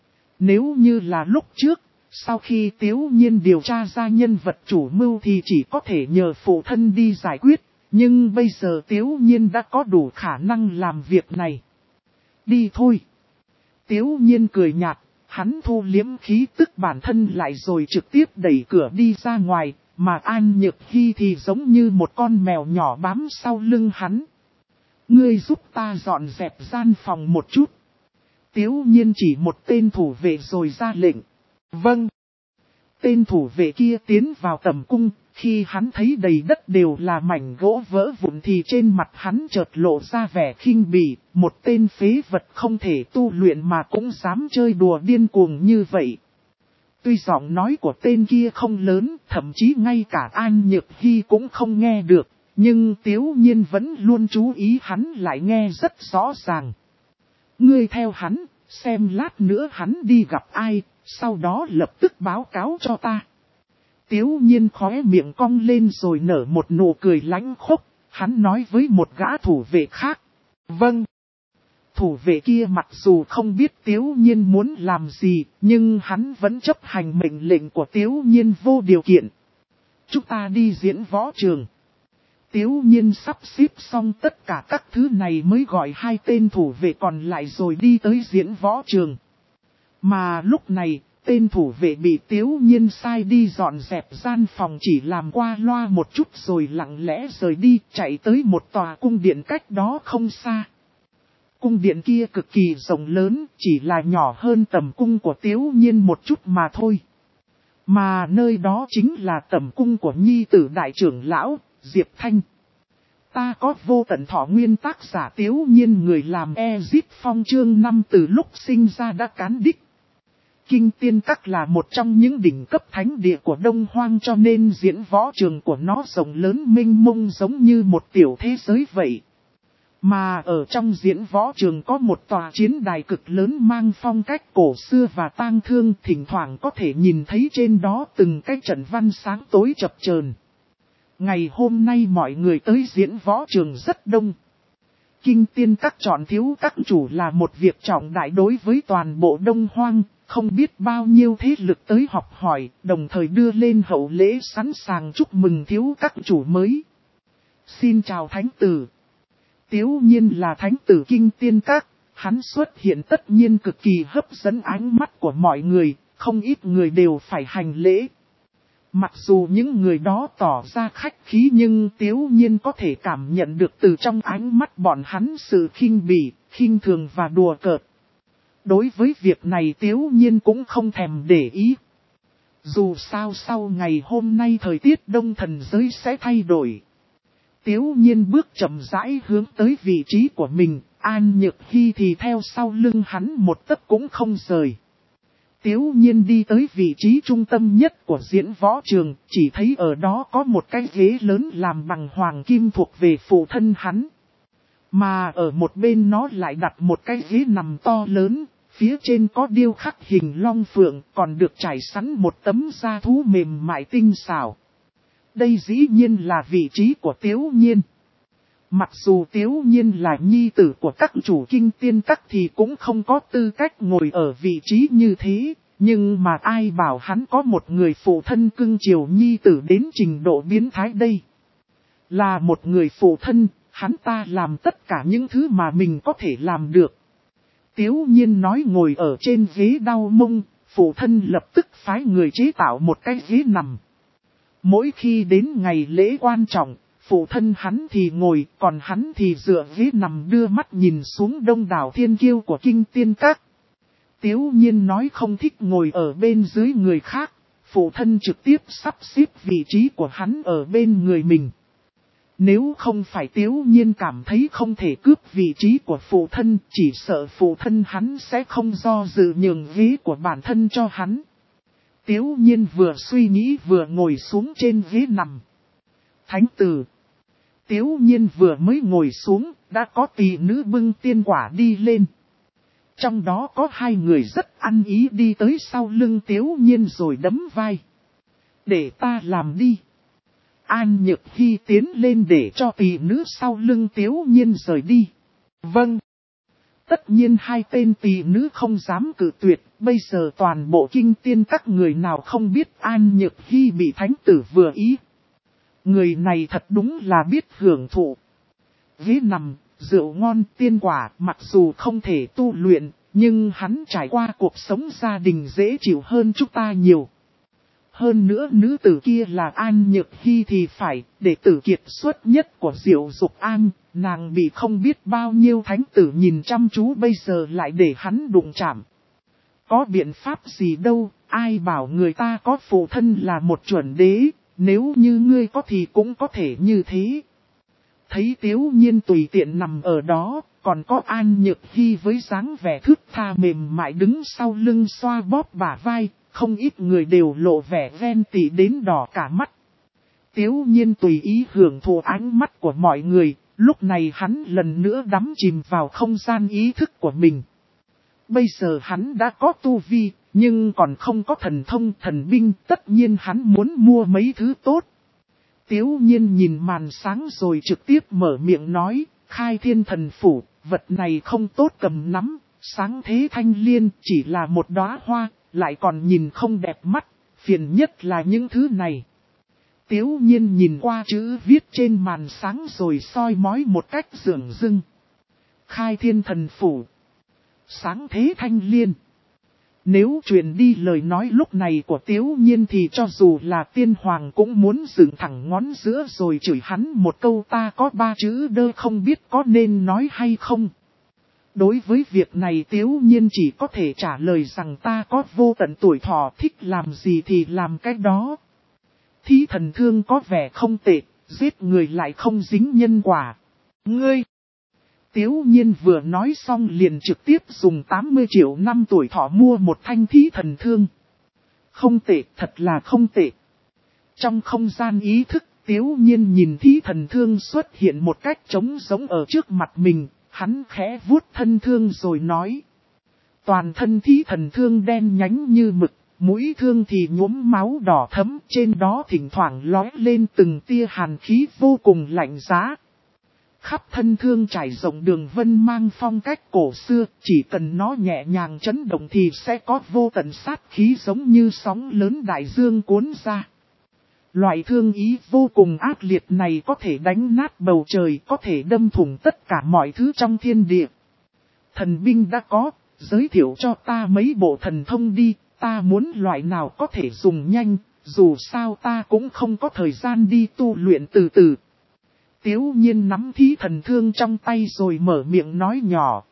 Nếu như là lúc trước, sau khi Tiếu Nhiên điều tra ra nhân vật chủ mưu thì chỉ có thể nhờ phụ thân đi giải quyết, nhưng bây giờ Tiếu Nhiên đã có đủ khả năng làm việc này. Đi thôi. Tiếu Nhiên cười nhạt, hắn thu liếm khí tức bản thân lại rồi trực tiếp đẩy cửa đi ra ngoài. Mà An Nhược Hy thì giống như một con mèo nhỏ bám sau lưng hắn. Ngươi giúp ta dọn dẹp gian phòng một chút. Tiếu Nhiên chỉ một tên thủ vệ rồi ra lệnh. Vâng. Tên thủ vệ kia tiến vào tầm cung, khi hắn thấy đầy đất đều là mảnh gỗ vỡ vụn thì trên mặt hắn chợt lộ ra vẻ khinh bỉ, một tên phế vật không thể tu luyện mà cũng dám chơi đùa điên cuồng như vậy. Tuy giọng nói của tên kia không lớn, thậm chí ngay cả An Nhược Hy cũng không nghe được, nhưng Tiếu Nhiên vẫn luôn chú ý hắn lại nghe rất rõ ràng. Ngươi theo hắn, xem lát nữa hắn đi gặp ai, sau đó lập tức báo cáo cho ta. Tiếu Nhiên khóe miệng cong lên rồi nở một nụ cười lãnh khốc, hắn nói với một gã thủ vệ khác. Vâng. Thủ vệ kia mặc dù không biết Tiếu Nhiên muốn làm gì, nhưng hắn vẫn chấp hành mệnh lệnh của Tiếu Nhiên vô điều kiện. Chúng ta đi diễn võ trường. Tiếu Nhiên sắp xếp xong tất cả các thứ này mới gọi hai tên thủ vệ còn lại rồi đi tới diễn võ trường. Mà lúc này, Tên thủ vệ bị Tiếu Nhiên sai đi dọn dẹp gian phòng chỉ làm qua loa một chút rồi lặng lẽ rời đi, chạy tới một tòa cung điện cách đó không xa. Cung điện kia cực kỳ rộng lớn, chỉ là nhỏ hơn tầm cung của Tiếu Nhiên một chút mà thôi. Mà nơi đó chính là tầm cung của nhi tử đại trưởng lão, Diệp Thanh. Ta có vô tận thọ nguyên tác giả Tiếu Nhiên người làm Ezip Phong chương năm từ lúc sinh ra đã cán đích. Kinh Tiên Các là một trong những đỉnh cấp thánh địa của Đông Hoang cho nên diễn võ trường của nó rộng lớn mênh mông giống như một tiểu thế giới vậy. Mà ở trong diễn võ trường có một tòa chiến đài cực lớn mang phong cách cổ xưa và tang thương, thỉnh thoảng có thể nhìn thấy trên đó từng cái trận văn sáng tối chập chờn. Ngày hôm nay mọi người tới diễn võ trường rất đông. Kinh Tiên Các chọn thiếu các chủ là một việc trọng đại đối với toàn bộ Đông Hoang, không biết bao nhiêu thế lực tới học hỏi, đồng thời đưa lên hậu lễ sẵn sàng chúc mừng thiếu các chủ mới. Xin chào Thánh Tử. Tiếu Nhiên là Thánh Tử Kinh Tiên Các, hắn xuất hiện tất nhiên cực kỳ hấp dẫn ánh mắt của mọi người, không ít người đều phải hành lễ. Mặc dù những người đó tỏ ra khách khí nhưng Tiếu Nhiên có thể cảm nhận được từ trong ánh mắt bọn hắn sự khinh bỉ, khinh thường và đùa cợt. Đối với việc này Tiếu Nhiên cũng không thèm để ý. Dù sao sau ngày hôm nay thời tiết đông thần giới sẽ thay đổi. Tiếu Nhiên bước chậm rãi hướng tới vị trí của mình, An Nhược Hy thì theo sau lưng hắn một tấc cũng không rời. Tiếu Nhiên đi tới vị trí trung tâm nhất của diễn võ trường, chỉ thấy ở đó có một cái ghế lớn làm bằng hoàng kim thuộc về phụ thân hắn. Mà ở một bên nó lại đặt một cái ghế nằm to lớn, phía trên có điêu khắc hình long phượng, còn được trải sẵn một tấm da thú mềm mại tinh xảo. Đây dĩ nhiên là vị trí của Tiếu Nhiên. Mặc dù Tiếu Nhiên là nhi tử của các chủ Kinh Tiên Các thì cũng không có tư cách ngồi ở vị trí như thế, nhưng mà ai bảo hắn có một người phụ thân cưng chiều nhi tử đến trình độ biến thái đây. Là một người phụ thân, hắn ta làm tất cả những thứ mà mình có thể làm được. Tiếu Nhiên nói ngồi ở trên ghế đau mông, phụ thân lập tức phái người chế tạo một cái ghế nằm. Mỗi khi đến ngày lễ quan trọng, phụ thân hắn thì ngồi, còn hắn thì dựa ghế nằm đưa mắt nhìn xuống đông đảo thiên kiêu của Kinh Tiên Các. Tiếu Nhiên nói không thích ngồi ở bên dưới người khác, phụ thân trực tiếp sắp xếp vị trí của hắn ở bên người mình. Nếu không phải Tiếu Nhiên cảm thấy không thể cướp vị trí của phụ thân, chỉ sợ phụ thân hắn sẽ không do dự nhường ghế của bản thân cho hắn. Tiếu Nhiên vừa suy nghĩ vừa ngồi xuống trên ghế nằm. Thánh Tử. Tiếu Nhiên vừa mới ngồi xuống, đã có tỷ nữ bưng tiên quả đi lên. Trong đó có hai người rất ăn ý đi tới sau lưng Tiếu Nhiên rồi đấm vai. Để ta làm đi. An Nhược Hy tiến lên để cho tỷ nữ sau lưng Tiếu Nhiên rời đi. Vâng. Tất nhiên hai tên tỷ nữ không dám cự tuyệt, bây giờ toàn bộ Kinh Tiên Các người nào không biết An Nhược Hy bị Thánh Tử vừa ý. Người này thật đúng là biết hưởng thụ. Ghế nằm, rượu ngon, tiên quả, mặc dù không thể tu luyện, nhưng hắn trải qua cuộc sống gia đình dễ chịu hơn chúng ta nhiều. Hơn nữa nữ tử kia là An Nhược Hy thì phải, đệ tử kiệt xuất nhất của Diệu Dục An, nàng bị không biết bao nhiêu thánh tử nhìn chăm chú bây giờ lại để hắn đụng chạm. Có biện pháp gì đâu, ai bảo người ta có phụ thân là một chuẩn đế, nếu như ngươi có thì cũng có thể như thế. Thấy Tiếu Nhiên tùy tiện nằm ở đó, còn có An Nhược Hy với dáng vẻ thướt tha mềm mại đứng sau lưng xoa bóp bả vai, không ít người đều lộ vẻ ghen tị đến đỏ cả mắt. Tiếu Nhiên tùy ý hưởng thụ ánh mắt của mọi người, lúc này hắn lần nữa đắm chìm vào không gian ý thức của mình. Bây giờ hắn đã có tu vi, nhưng còn không có thần thông thần binh, tất nhiên hắn muốn mua mấy thứ tốt. Tiếu Nhiên nhìn màn sáng rồi trực tiếp mở miệng nói, Khai Thiên Thần Phủ, vật này không tốt cầm nắm, sáng thế thanh liên chỉ là một đóa hoa, lại còn nhìn không đẹp mắt, phiền nhất là những thứ này. Tiếu Nhiên nhìn qua chữ viết trên màn sáng rồi soi mói một cách dửng dưng. Khai Thiên Thần Phủ, sáng thế thanh liên. Nếu truyền đi lời nói lúc này của Tiếu Nhiên thì cho dù là tiên hoàng cũng muốn dựng thẳng ngón giữa rồi chửi hắn một câu ta có ba chữ đơ không biết có nên nói hay không. Đối với việc này Tiếu Nhiên chỉ có thể trả lời rằng ta có vô tận tuổi thọ thích làm gì thì làm cái đó. Thí thần thương có vẻ không tệ, giết người lại không dính nhân quả. Ngươi! Tiếu Nhiên vừa nói xong liền trực tiếp dùng tám mươi triệu năm tuổi thọ mua một thanh thí thần thương. Không tệ, thật là không tệ. Trong không gian ý thức, Tiếu Nhiên nhìn thí thần thương xuất hiện một cách trống giống ở trước mặt mình, hắn khẽ vuốt thân thương rồi nói. Toàn thân thí thần thương đen nhánh như mực, mũi thương thì nhuốm máu đỏ thẫm, trên đó thỉnh thoảng lóe lên từng tia hàn khí vô cùng lạnh giá. Khắp thân thương trải rộng đường vân mang phong cách cổ xưa, chỉ cần nó nhẹ nhàng chấn động thì sẽ có vô tận sát khí giống như sóng lớn đại dương cuốn ra. Loại thương ý vô cùng ác liệt này có thể đánh nát bầu trời, có thể đâm thủng tất cả mọi thứ trong thiên địa. Thần binh đã có, giới thiệu cho ta mấy bộ thần thông đi, ta muốn loại nào có thể dùng nhanh, dù sao ta cũng không có thời gian đi tu luyện từ từ. Tiếu Nhiên nắm thí thần thương trong tay rồi mở miệng nói nhỏ.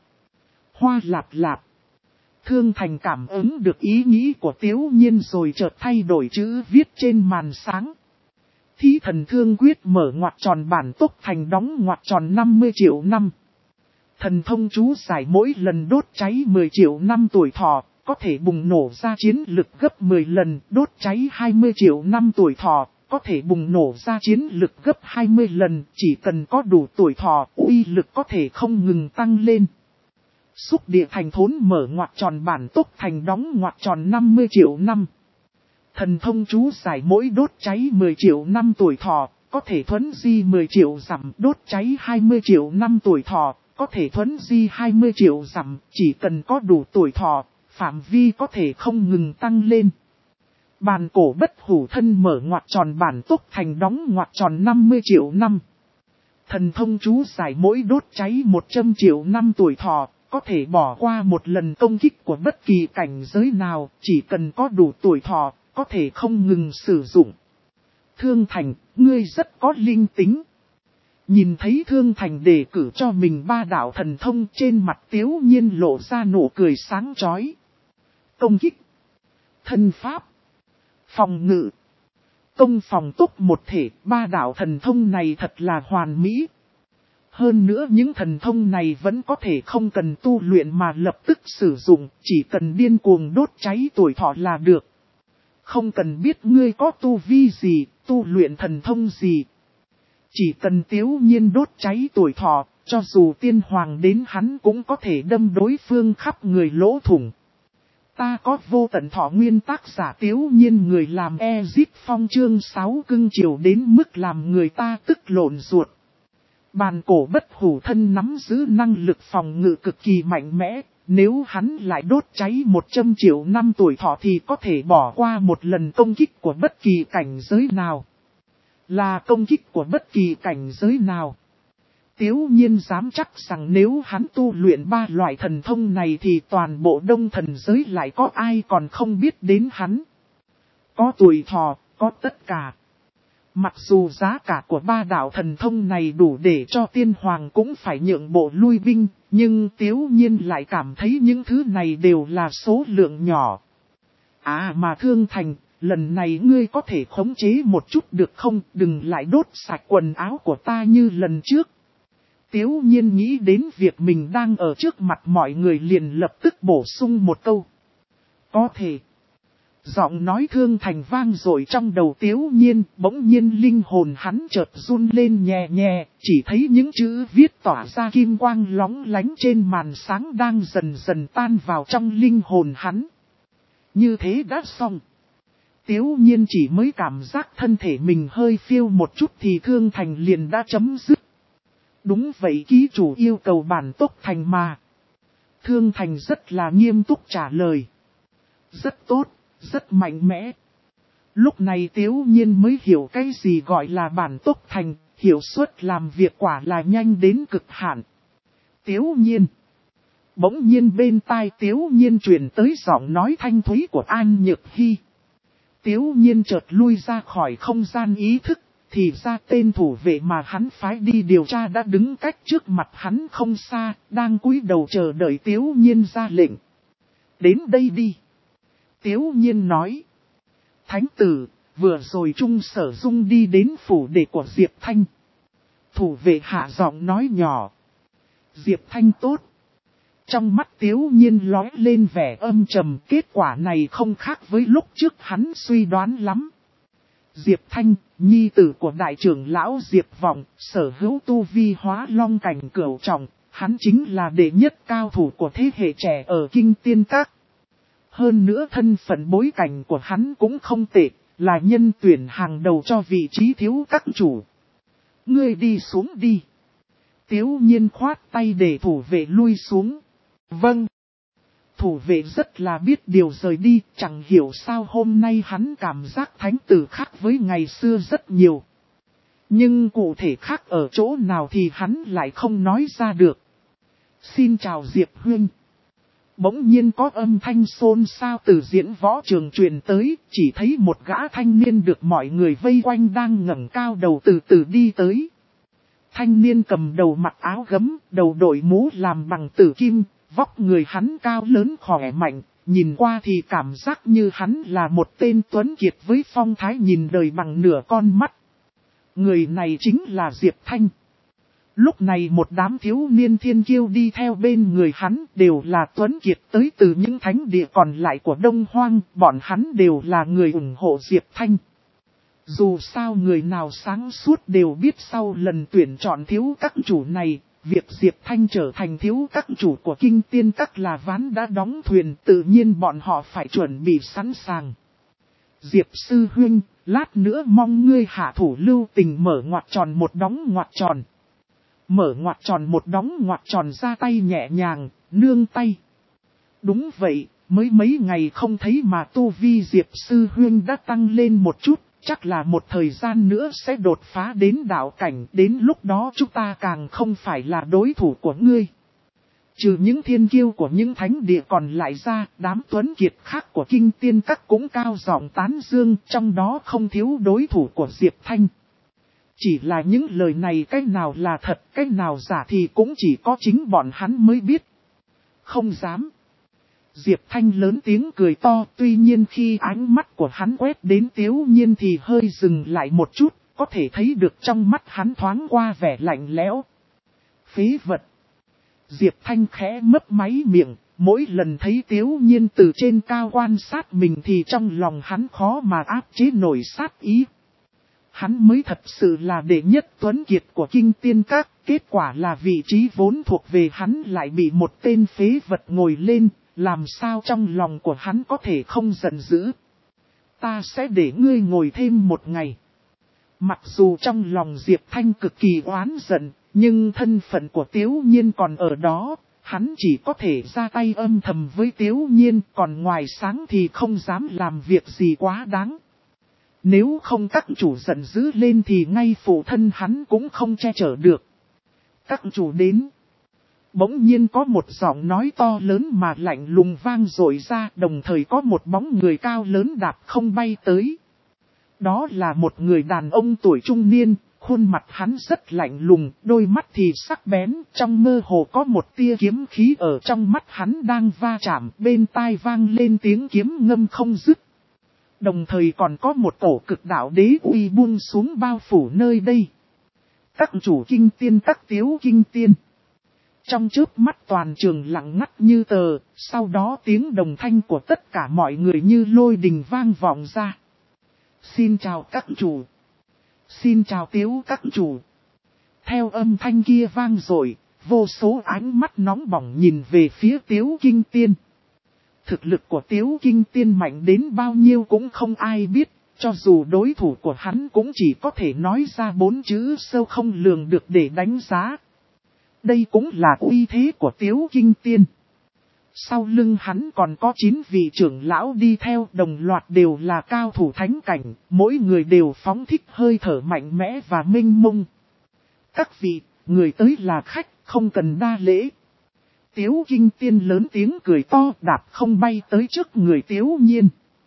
Hoa lạp lạp. Thương Thành cảm ứng được ý nghĩ của Tiếu Nhiên rồi chợt thay đổi chữ viết trên màn sáng. Thí thần thương quyết mở ngoặc tròn bản tốc thành đóng ngoặc tròn năm mươi triệu năm. Thần thông chú giải mỗi lần đốt cháy mười triệu năm tuổi thọ, có thể bùng nổ ra chiến lực gấp mười lần, đốt cháy hai mươi triệu năm tuổi thọ, có thể bùng nổ ra chiến lực gấp hai mươi lần, chỉ cần có đủ tuổi thọ, uy lực có thể không ngừng tăng lên. Xúc địa thành thốn mở ngoặc tròn bản tốc thành đóng ngoặc tròn năm mươi triệu năm. Thần thông chú giải mỗi đốt cháy mười triệu năm tuổi thọ, có thể thuấn di mười triệu dặm, đốt cháy hai mươi triệu năm tuổi thọ, có thể thuấn di hai mươi triệu dặm, chỉ cần có đủ tuổi thọ, phạm vi có thể không ngừng tăng lên. Bàn cổ bất hủ thân mở ngoặc tròn bản tốc thành đóng ngoặc tròn năm mươi triệu năm. Thần thông chú giải mỗi đốt cháy một trăm triệu năm tuổi thọ, có thể bỏ qua một lần công kích của bất kỳ cảnh giới nào, chỉ cần có đủ tuổi thọ, có thể không ngừng sử dụng. Thương Thành, ngươi rất có linh tính. Nhìn thấy Thương Thành đề cử cho mình ba đạo thần thông, trên mặt Tiếu Nhiên lộ ra nụ cười sáng chói. Công kích, thân pháp, phòng ngự, công phòng túc một thể, ba đạo thần thông này thật là hoàn mỹ. Hơn nữa những thần thông này vẫn có thể không cần tu luyện mà lập tức sử dụng, chỉ cần điên cuồng đốt cháy tuổi thọ là được. Không cần biết ngươi có tu vi gì, tu luyện thần thông gì. Chỉ cần Tiếu Nhiên đốt cháy tuổi thọ, cho dù tiên hoàng đến hắn cũng có thể đâm đối phương khắp người lỗ thủng. Ta có vô tận thọ nguyên tác giả Tiếu Nhiên người làm Ezip Phong chương sáu cưng chiều đến mức làm người ta tức lộn ruột. Bàn cổ bất hủ thân nắm giữ năng lực phòng ngự cực kỳ mạnh mẽ, nếu hắn lại đốt cháy một trăm triệu năm tuổi thọ thì có thể bỏ qua một lần công kích của bất kỳ cảnh giới nào. Là công kích của bất kỳ cảnh giới nào. Tiếu Nhiên dám chắc rằng nếu hắn tu luyện ba loại thần thông này thì toàn bộ đông thần giới lại có ai còn không biết đến hắn. Có tuổi thọ, có tất cả. Mặc dù giá cả của ba đạo thần thông này đủ để cho tiên hoàng cũng phải nhượng bộ lui binh, nhưng Tiếu Nhiên lại cảm thấy những thứ này đều là số lượng nhỏ. À mà Thương Thành, lần này ngươi có thể khống chế một chút được không, đừng lại đốt sạch quần áo của ta như lần trước. Tiếu Nhiên nghĩ đến việc mình đang ở trước mặt mọi người liền lập tức bổ sung một câu. Có thể. Giọng nói Thương Thành vang rồi trong đầu Tiếu Nhiên, bỗng nhiên linh hồn hắn chợt run lên nhẹ nhẹ, chỉ thấy những chữ viết tỏa ra kim quang lóng lánh trên màn sáng đang dần dần tan vào trong linh hồn hắn. Như thế đã xong. Tiếu Nhiên chỉ mới cảm giác thân thể mình hơi phiêu một chút thì Thương Thành liền đã chấm dứt. Đúng vậy, ký chủ yêu cầu bản tốc thành mà. Thương Thành rất là nghiêm túc trả lời. Rất tốt, rất mạnh mẽ. Lúc này Tiếu Nhiên mới hiểu cái gì gọi là bản tốc thành, hiệu suất làm việc quả là nhanh đến cực hạn. Tiếu Nhiên. Bỗng nhiên bên tai Tiếu Nhiên truyền tới giọng nói thanh thúy của An Nhược Hy. Tiếu Nhiên chợt lui ra khỏi không gian ý thức, thì ra tên thủ vệ mà hắn phái đi điều tra đã đứng cách trước mặt hắn không xa, đang cúi đầu chờ đợi Tiếu Nhiên ra lệnh. Đến đây đi. Tiếu Nhiên nói. Thánh tử, vừa rồi Trung Sở Dung đi đến phủ đệ của Diệp Thanh. Thủ vệ hạ giọng nói nhỏ. Diệp Thanh tốt. Trong mắt Tiếu Nhiên lóe lên vẻ âm trầm, kết quả này không khác với lúc trước hắn suy đoán lắm. Diệp Thanh, nhi tử của đại trưởng lão Diệp Vọng, sở hữu tu vi hóa long cảnh cửu trọng, hắn chính là đệ nhất cao thủ của thế hệ trẻ ở Kinh Tiên Các. Hơn nữa thân phận bối cảnh của hắn cũng không tệ, là nhân tuyển hàng đầu cho vị trí thiếu các chủ. Ngươi đi xuống đi. Tiếu Nhiên khoát tay để thủ vệ lui xuống. Vâng. Thủ vệ rất là biết điều rời đi, chẳng hiểu sao hôm nay hắn cảm giác thánh tử khác với ngày xưa rất nhiều. Nhưng cụ thể khác ở chỗ nào thì hắn lại không nói ra được. Xin chào Diệp Huynh. Bỗng nhiên có âm thanh xôn xao từ diễn võ trường truyền tới, chỉ thấy một gã thanh niên được mọi người vây quanh đang ngẩng cao đầu từ từ đi tới. Thanh niên cầm đầu mặc áo gấm, đầu đội mũ làm bằng tử kim, vóc người hắn cao lớn khỏe mạnh, nhìn qua thì cảm giác như hắn là một tên tuấn kiệt với phong thái nhìn đời bằng nửa con mắt. Người này chính là Diệp Thanh. Lúc này một đám thiếu niên thiên kiêu đi theo bên người hắn đều là tuấn kiệt tới từ những thánh địa còn lại của Đông Hoang, bọn hắn đều là người ủng hộ Diệp Thanh. Dù sao người nào sáng suốt đều biết sau lần tuyển chọn thiếu các chủ này, việc Diệp Thanh trở thành thiếu các chủ của Kinh Tiên Các là ván đã đóng thuyền, tự nhiên bọn họ phải chuẩn bị sẵn sàng. Diệp sư huynh, lát nữa mong ngươi hạ thủ lưu tình mở ngoặc tròn một đóng ngoặc tròn. Mở ngoặc tròn một đóng ngoặc tròn ra tay nhẹ nhàng, nương tay. Đúng vậy, mới mấy ngày không thấy mà tu vi Diệp sư huynh đã tăng lên một chút. Chắc là một thời gian nữa sẽ đột phá đến đạo cảnh, đến lúc đó chúng ta càng không phải là đối thủ của ngươi. Trừ những thiên kiêu của những thánh địa còn lại ra, đám tuấn kiệt khác của Kinh Tiên Các cũng cao giọng tán dương, trong đó không thiếu đối thủ của Diệp Thanh. Chỉ là những lời này cái nào là thật, cái nào giả thì cũng chỉ có chính bọn hắn mới biết. Không dám. Diệp Thanh lớn tiếng cười to, tuy nhiên khi ánh mắt của hắn quét đến Tiếu Nhiên thì hơi dừng lại một chút, có thể thấy được trong mắt hắn thoáng qua vẻ lạnh lẽo. Phế vật. Diệp Thanh khẽ mấp máy miệng, mỗi lần thấy Tiếu Nhiên từ trên cao quan sát mình thì trong lòng hắn khó mà áp chế nổi sát ý. Hắn mới thật sự là đệ nhất tuấn kiệt của Kinh Tiên Các, kết quả là vị trí vốn thuộc về hắn lại bị một tên phế vật ngồi lên. Làm sao trong lòng của hắn có thể không giận dữ. Ta sẽ để ngươi ngồi thêm một ngày. Mặc dù trong lòng Diệp Thanh cực kỳ oán giận, nhưng thân phận của Tiếu Nhiên còn ở đó, hắn chỉ có thể ra tay âm thầm với Tiếu Nhiên, còn ngoài sáng thì không dám làm việc gì quá đáng. Nếu không các chủ giận dữ lên thì ngay phụ thân hắn cũng không che chở được. Các chủ đến. Bỗng nhiên có một giọng nói to lớn mà lạnh lùng vang dội ra, đồng thời có một bóng người cao lớn đạp không bay tới. Đó là một người đàn ông tuổi trung niên, khuôn mặt hắn rất lạnh lùng, đôi mắt thì sắc bén, trong mơ hồ có một tia kiếm khí ở trong mắt hắn đang va chạm, bên tai vang lên tiếng kiếm ngâm không dứt. Đồng thời còn có một cổ cực đạo đế uy buông xuống bao phủ nơi đây. Các chủ Kinh Tiên Các Tiếu Kinh Tiên. Trong chớp mắt toàn trường lặng ngắt như tờ, sau đó tiếng đồng thanh của tất cả mọi người như lôi đình vang vọng ra. Xin chào các chủ. Xin chào Tiếu các chủ. Theo âm thanh kia vang dội, vô số ánh mắt nóng bỏng nhìn về phía Tiếu Kinh Tiên. Thực lực của Tiếu Kinh Tiên mạnh đến bao nhiêu cũng không ai biết, cho dù đối thủ của hắn cũng chỉ có thể nói ra bốn chữ sâu không lường được để đánh giá. Đây cũng là uy thế của Tiếu Kinh Tiên. Sau lưng hắn còn có chín vị trưởng lão đi theo, đồng loạt đều là cao thủ thánh cảnh, mỗi người đều phóng thích hơi thở mạnh mẽ và mênh mông. Các vị, người tới là khách, không cần đa lễ. Tiếu Kinh Tiên lớn tiếng cười to, đạp không bay tới trước người Tiếu Nhiên.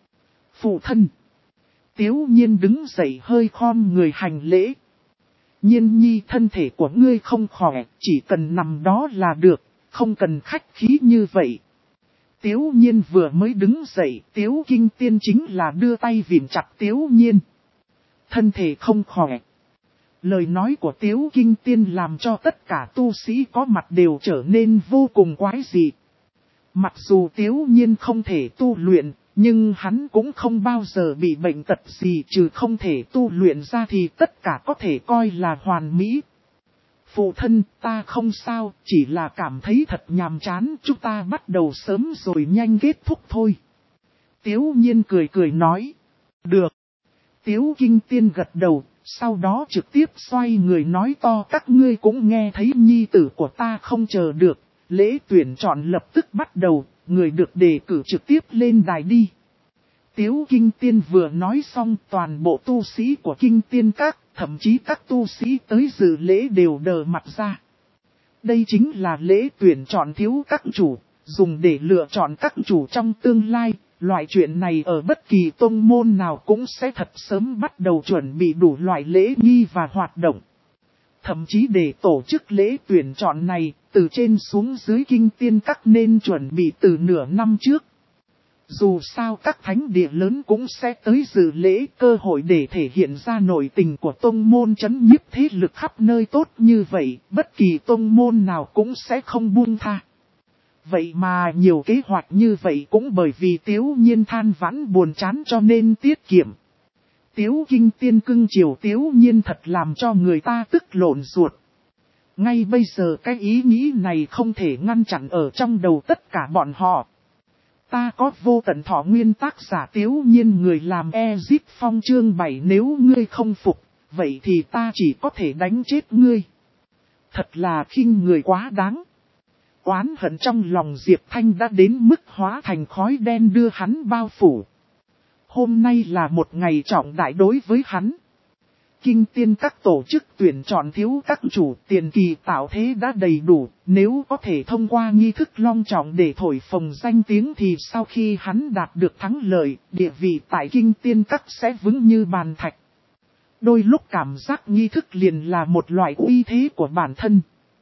Phụ thân. Tiếu Nhiên đứng dậy hơi khom người hành lễ. Nhiên nhi, thân thể của ngươi không khỏe, chỉ cần nằm đó là được, không cần khách khí như vậy. Tiếu Nhiên vừa mới đứng dậy, Tiếu Kinh Tiên chính là đưa tay vịn chặt Tiếu Nhiên. Thân thể không khỏe. Lời nói của Tiếu Kinh Tiên làm cho tất cả tu sĩ có mặt đều trở nên vô cùng quái dị. Mặc dù Tiếu Nhiên không thể tu luyện, nhưng hắn cũng không bao giờ bị bệnh tật gì, trừ không thể tu luyện ra thì tất cả có thể coi là hoàn mỹ. Phụ thân, ta không sao, chỉ là cảm thấy thật nhàm chán, chúng ta bắt đầu sớm rồi nhanh kết thúc thôi. Tiếu Nhiên cười cười nói. Được. Tiếu Kinh Tiên gật đầu, sau đó trực tiếp xoay người nói to, các ngươi cũng nghe thấy nhi tử của ta không chờ được. Lễ tuyển chọn lập tức bắt đầu, người được đề cử trực tiếp lên đài đi. Tiếu Kinh Tiên vừa nói xong, toàn bộ tu sĩ của Kinh Tiên Các, thậm chí các tu sĩ tới dự lễ đều đờ mặt ra. Đây chính là lễ tuyển chọn thiếu các chủ, dùng để lựa chọn các chủ trong tương lai. Loại chuyện này ở bất kỳ tông môn nào cũng sẽ thật sớm bắt đầu chuẩn bị đủ loại lễ nghi và hoạt động. Thậm chí để tổ chức lễ tuyển chọn này, từ trên xuống dưới Kinh Tiên Các nên chuẩn bị từ nửa năm trước. Dù sao các thánh địa lớn cũng sẽ tới dự lễ, cơ hội để thể hiện ra nội tình của tông môn trấn nhiếp thế lực khắp nơi tốt như vậy, bất kỳ tông môn nào cũng sẽ không buông tha. Vậy mà nhiều kế hoạch như vậy cũng bởi vì Tiếu Nhiên than vãn buồn chán cho nên tiết kiệm. Tiếu Kinh Tiên cưng chiều Tiếu Nhiên thật làm cho người ta tức lộn ruột. Ngay bây giờ cái ý nghĩ này không thể ngăn chặn ở trong đầu tất cả bọn họ. Ta có vô tận thọ nguyên tác giả Tiếu Nhiên người làm Ezip Phong chương bảy, nếu ngươi không phục, vậy thì ta chỉ có thể đánh chết ngươi. Thật là khinh người quá đáng. Oán hận trong lòng Diệp Thanh đã đến mức hóa thành khói đen đưa hắn bao phủ. Hôm nay là một ngày trọng đại đối với hắn. Kinh Tiên Các tổ chức tuyển chọn thiếu các chủ, tiền kỳ tạo thế đã đầy đủ, nếu có thể thông qua nghi thức long trọng để thổi phồng danh tiếng thì sau khi hắn đạt được thắng lợi, địa vị tại Kinh Tiên Các sẽ vững như bàn thạch. Đôi lúc cảm giác nghi thức liền là một loại uy thế của bản thân.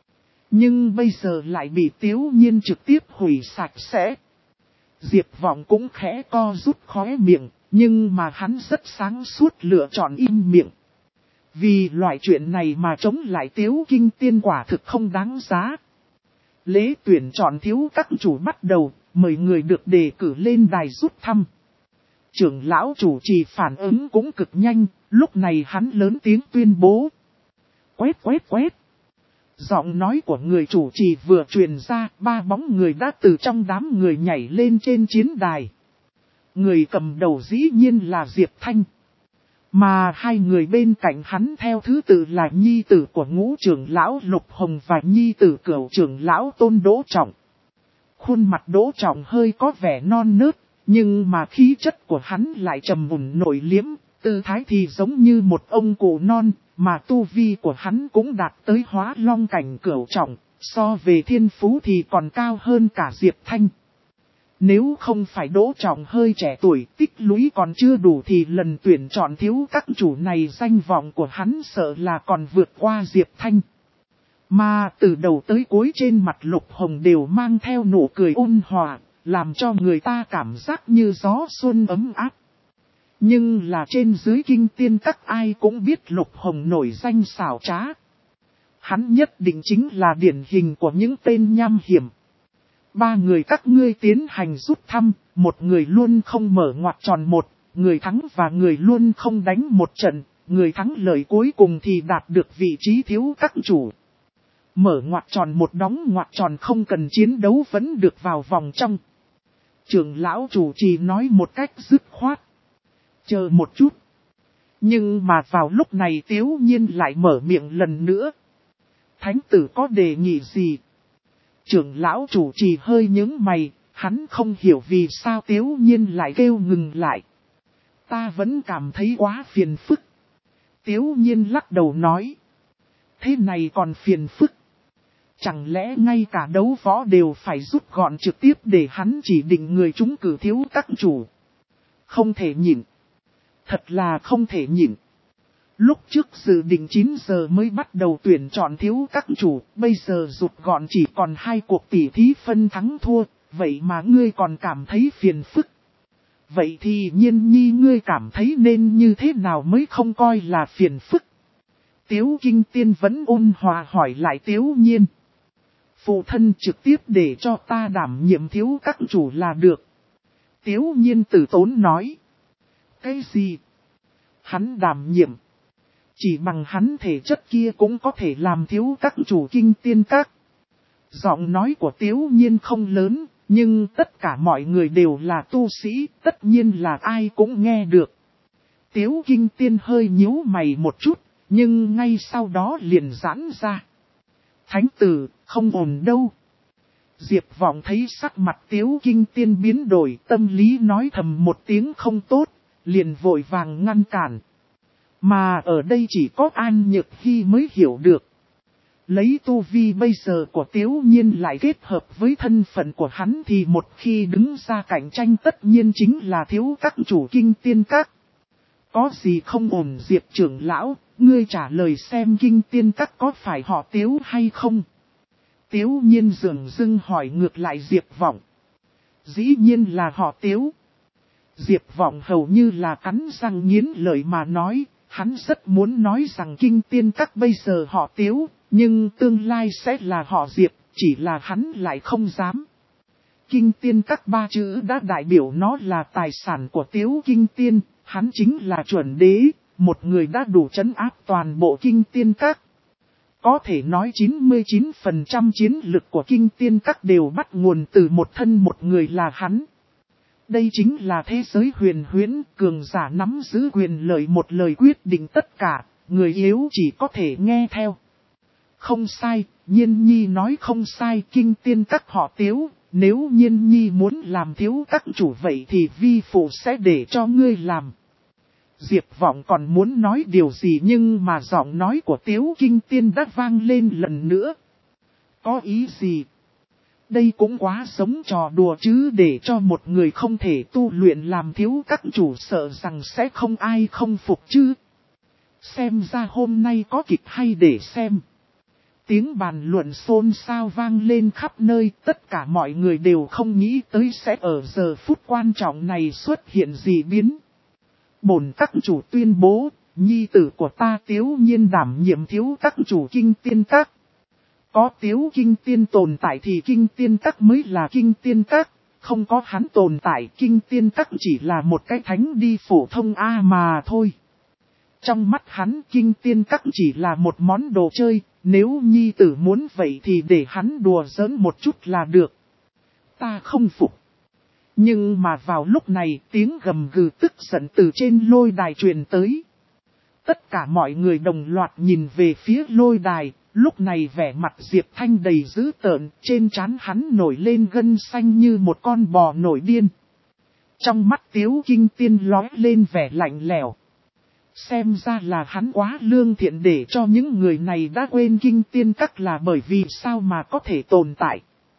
Nhưng bây giờ lại bị Tiếu Nhiên trực tiếp hủy sạch sẽ. Diệp Vọng cũng khẽ co rút khóe miệng, nhưng mà hắn rất sáng suốt lựa chọn im miệng. Vì loại chuyện này mà chống lại Tiếu Kinh Tiên quả thực không đáng giá. Lễ tuyển chọn thiếu các chủ bắt đầu, mời người được đề cử lên đài rút thăm. Trưởng lão chủ trì phản ứng cũng cực nhanh, lúc này hắn lớn tiếng tuyên bố. Quét quét quét. Giọng nói của người chủ trì vừa truyền ra, ba bóng người đã từ trong đám người nhảy lên trên chiến đài. Người cầm đầu dĩ nhiên là Diệp Thanh. Mà hai người bên cạnh hắn theo thứ tự là nhi tử của ngũ trưởng lão Lục Hồng và nhi tử cửu trưởng lão Tôn Đỗ Trọng. Khuôn mặt Đỗ Trọng hơi có vẻ non nớt, nhưng mà khí chất của hắn lại trầm mùn nội liếm, tư thái thì giống như một ông cụ non, mà tu vi của hắn cũng đạt tới hóa long cảnh cửu trọng, so về thiên phú thì còn cao hơn cả Diệp Thanh. Nếu không phải Đỗ Trọng hơi trẻ tuổi, tích lũy còn chưa đủ thì lần tuyển chọn thiếu các chủ này danh vọng của hắn sợ là còn vượt qua Diệp Thanh. Mà từ đầu tới cuối trên mặt Lục Hồng đều mang theo nụ cười ôn hòa, làm cho người ta cảm giác như gió xuân ấm áp. Nhưng là trên dưới Kinh Tiên Các ai cũng biết Lục Hồng nổi danh xảo trá. Hắn nhất định chính là điển hình của những tên nham hiểm. Ba người các ngươi tiến hành rút thăm, một người luôn không mở ngoặc tròn một, người thắng và người luôn không đánh một trận, người thắng lợi cuối cùng thì đạt được vị trí thiếu các chủ. Mở ngoặc tròn một, đóng ngoặc tròn không cần chiến đấu vẫn được vào vòng trong. Trưởng lão chủ trì nói một cách dứt khoát. Chờ một chút. Nhưng mà vào lúc này Tiếu Nhiên lại mở miệng lần nữa. Thánh tử có đề nghị gì? Trưởng lão chủ trì hơi nhướng mày, hắn không hiểu vì sao Tiếu Nhiên lại kêu ngừng lại. Ta vẫn cảm thấy quá phiền phức. Tiếu Nhiên lắc đầu nói. Thế này còn phiền phức. Chẳng lẽ ngay cả đấu võ đều phải rút gọn trực tiếp để hắn chỉ định người chúng cử thiếu các chủ. Không thể nhịn. Thật là không thể nhịn. Lúc trước dự định chín giờ mới bắt đầu tuyển chọn thiếu các chủ, bây giờ rút gọn chỉ còn hai cuộc tỉ thí phân thắng thua, vậy mà ngươi còn cảm thấy phiền phức. Vậy thì Nhiên Nhi ngươi cảm thấy nên như thế nào mới không coi là phiền phức? Tiếu Kinh Tiên vẫn ôn hòa hỏi lại Tiếu Nhiên. Phụ thân trực tiếp để cho ta đảm nhiệm thiếu các chủ là được. Tiếu Nhiên tử tốn nói. Cái gì? Hắn đảm nhiệm. Chỉ bằng hắn thể chất kia cũng có thể làm thiếu các chủ Kinh Tiên các. Giọng nói của Tiếu Nhiên không lớn, nhưng tất cả mọi người đều là tu sĩ, tất nhiên là ai cũng nghe được. Tiếu Kinh Tiên hơi nhíu mày một chút, nhưng ngay sau đó liền giãn ra. Thánh tử, không ổn đâu. Diệp Vọng thấy sắc mặt Tiếu Kinh Tiên biến đổi, tâm lý nói thầm một tiếng không tốt, liền vội vàng ngăn cản. Mà ở đây chỉ có An Nhược Hy mới hiểu được. Lấy tu vi bây giờ của Tiếu Nhiên lại kết hợp với thân phận của hắn thì một khi đứng ra cạnh tranh tất nhiên chính là thiếu các chủ Kinh Tiên các. Có gì không ổn Diệp trưởng lão, ngươi trả lời xem Kinh Tiên các có phải họ Tiếu hay không? Tiếu Nhiên dường dưng hỏi ngược lại Diệp Vọng. Dĩ nhiên là họ Tiếu. Diệp Vọng hầu như là cắn răng nghiến lợi mà nói, hắn rất muốn nói rằng Kinh Tiên các bây giờ họ Tiếu, nhưng tương lai sẽ là họ Diệp, chỉ là hắn lại không dám. Kinh Tiên các ba chữ đã đại biểu nó là tài sản của Tiếu Kinh Tiên, hắn chính là chuẩn đế, một người đã đủ trấn áp toàn bộ Kinh Tiên các. Có thể nói chín mươi chín phần trăm chiến lực của Kinh Tiên các đều bắt nguồn từ một thân một người là hắn. Đây chính là thế giới huyền huyễn, cường giả nắm giữ quyền lợi một lời quyết định tất cả, người yếu chỉ có thể nghe theo. Không sai, Nhiên Nhi nói không sai, Kinh Tiên các họ Tiếu, nếu Nhiên Nhi muốn làm thiếu các chủ vậy thì vi phụ sẽ để cho ngươi làm. Diệp Vọng còn muốn nói điều gì nhưng mà giọng nói của Tiếu Kinh Tiên đã vang lên lần nữa. Có ý gì? Đây cũng quá giống trò đùa chứ, để cho một người không thể tu luyện làm thiếu các chủ sợ rằng sẽ không ai không phục chứ. Xem ra hôm nay có kịch hay để xem. Tiếng bàn luận xôn xao vang lên khắp nơi, tất cả mọi người đều không nghĩ tới sẽ ở giờ phút quan trọng này xuất hiện gì biến. Bổn các chủ tuyên bố, nhi tử của ta Tiếu Nhiên đảm nhiệm thiếu các chủ Kinh Tiên các. Có Tiếu Kinh Tiên tồn tại thì Kinh Tiên các mới là Kinh Tiên các, không có hắn tồn tại Kinh Tiên các chỉ là một cái thánh đi phổ thông A mà thôi. Trong mắt hắn Kinh Tiên các chỉ là một món đồ chơi, nếu nhi tử muốn vậy thì để hắn đùa giỡn một chút là được. Ta không phục. Nhưng mà vào lúc này tiếng gầm gừ tức giận từ trên lôi đài truyền tới. Tất cả mọi người đồng loạt nhìn về phía lôi đài, lúc này vẻ mặt Diệp Thanh đầy dữ tợn, trên trán hắn nổi lên gân xanh như một con bò nổi điên. Trong mắt Tiếu Kinh Tiên lóe lên vẻ lạnh lẽo. Xem ra là hắn quá lương thiện để cho những người này đã quên Kinh Tiên các là bởi vì sao mà có thể tồn tại.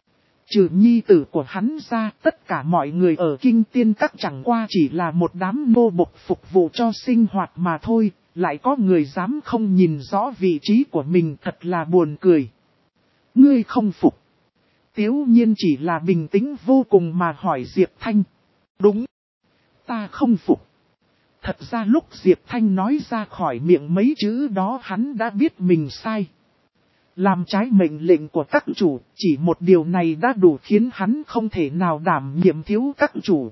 Trừ nhi tử của hắn ra, tất cả mọi người ở Kinh Tiên các chẳng qua chỉ là một đám nô bộc phục vụ cho sinh hoạt mà thôi, lại có người dám không nhìn rõ vị trí của mình, thật là buồn cười. Ngươi không phục. Tiếu Nhiên chỉ là bình tĩnh vô cùng mà hỏi Diệp Thanh. Đúng. Ta không phục. Thật ra lúc Diệp Thanh nói ra khỏi miệng mấy chữ đó hắn đã biết mình sai. Làm trái mệnh lệnh của các chủ, chỉ một điều này đã đủ khiến hắn không thể nào đảm nhiệm thiếu các chủ.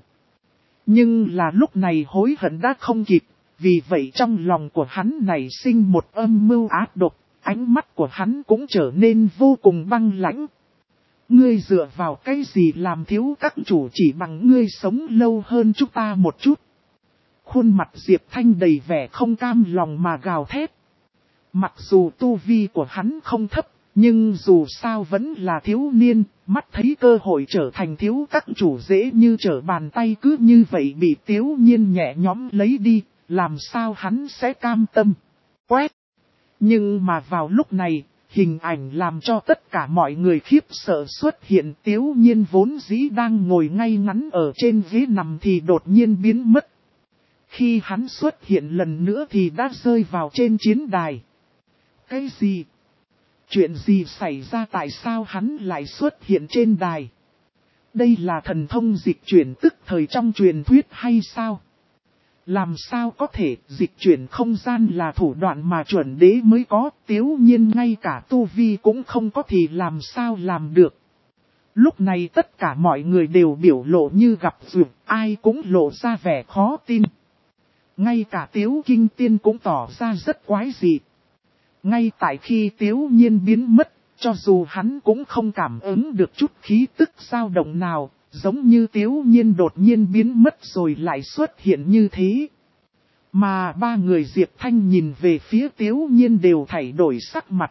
Nhưng là lúc này hối hận đã không kịp, vì vậy trong lòng của hắn nảy sinh một âm mưu ác độc, ánh mắt của hắn cũng trở nên vô cùng băng lãnh. Ngươi dựa vào cái gì làm thiếu các chủ chỉ bằng ngươi sống lâu hơn chúng ta một chút. Khuôn mặt Diệp Thanh đầy vẻ không cam lòng mà gào thét. Mặc dù tu vi của hắn không thấp, nhưng dù sao vẫn là thiếu niên, mắt thấy cơ hội trở thành thiếu các chủ dễ như trở bàn tay cứ như vậy bị Tiếu Nhiên nhẹ nhõm lấy đi, làm sao hắn sẽ cam tâm. Quét! Nhưng mà vào lúc này, Hình ảnh làm cho tất cả mọi người khiếp sợ xuất hiện. Tiếu Nhiên vốn dĩ đang ngồi ngay ngắn ở trên ghế nằm thì đột nhiên biến mất. Khi hắn xuất hiện lần nữa thì đã rơi vào trên chiến đài. Cái gì? Chuyện gì xảy ra, tại sao hắn lại xuất hiện trên đài? Đây là thần thông dịch chuyển tức thời trong truyền thuyết hay sao? Làm sao có thể, dịch chuyển không gian là thủ đoạn mà chuẩn đế mới có, Tiếu Nhiên ngay cả tu vi cũng không có thì làm sao làm được. Lúc này tất cả mọi người đều biểu lộ như gặp duyệt, ai cũng lộ ra vẻ khó tin. Ngay cả Tiếu Kinh Tiên cũng tỏ ra rất quái dị. Ngay tại khi Tiếu Nhiên biến mất, cho dù hắn cũng không cảm ứng được chút khí tức dao động nào, giống như Tiếu Nhiên đột nhiên biến mất rồi lại xuất hiện như thế. Mà ba người Diệp Thanh nhìn về phía Tiếu Nhiên đều thay đổi sắc mặt.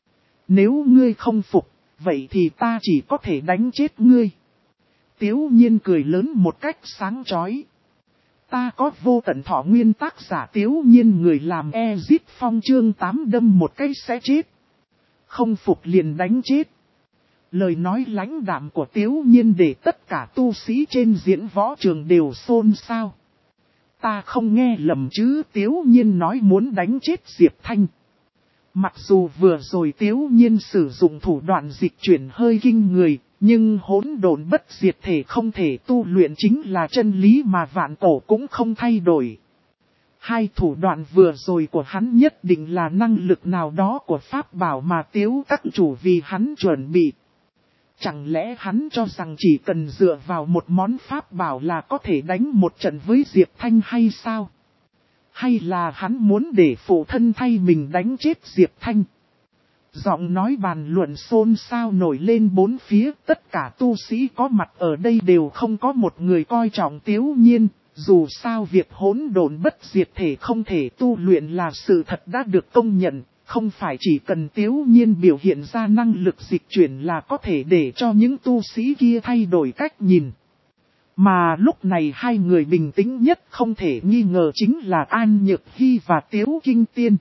Nếu ngươi không phục, vậy thì ta chỉ có thể đánh chết ngươi. Tiếu Nhiên cười lớn một cách sáng chói. Ta có vô tận thọ nguyên, tác giả Tiếu Nhiên, người làm Ezit Phong, chương tám đâm một cái sẽ chết. Không phục liền đánh chết. Lời nói lãnh đạm của Tiếu Nhiên để tất cả tu sĩ trên diễn võ trường đều xôn xao. Ta không nghe lầm chứ, Tiếu Nhiên nói muốn đánh chết Diệp Thanh. Mặc dù vừa rồi Tiếu Nhiên sử dụng thủ đoạn dịch chuyển hơi kinh người, nhưng hỗn độn bất diệt thể không thể tu luyện chính là chân lý mà vạn cổ cũng không thay đổi. Hai thủ đoạn vừa rồi của hắn nhất định là năng lực nào đó của pháp bảo mà Tiếu các chủ vì hắn chuẩn bị. Chẳng lẽ hắn cho rằng chỉ cần dựa vào một món pháp bảo là có thể đánh một trận với Diệp Thanh hay sao? Hay là hắn muốn để phụ thân thay mình đánh chết Diệp Thanh? Giọng nói bàn luận xôn xao nổi lên bốn phía, tất cả tu sĩ có mặt ở đây đều không có một người coi trọng Tiếu Nhiên. Dù sao việc hỗn độn bất diệt thể không thể tu luyện là sự thật đã được công nhận, không phải chỉ cần Tiếu Nhiên biểu hiện ra năng lực dịch chuyển là có thể để cho những tu sĩ kia thay đổi cách nhìn. Mà lúc này hai người bình tĩnh nhất không thể nghi ngờ chính là An Nhược Hy và Tiếu Kinh Tiên.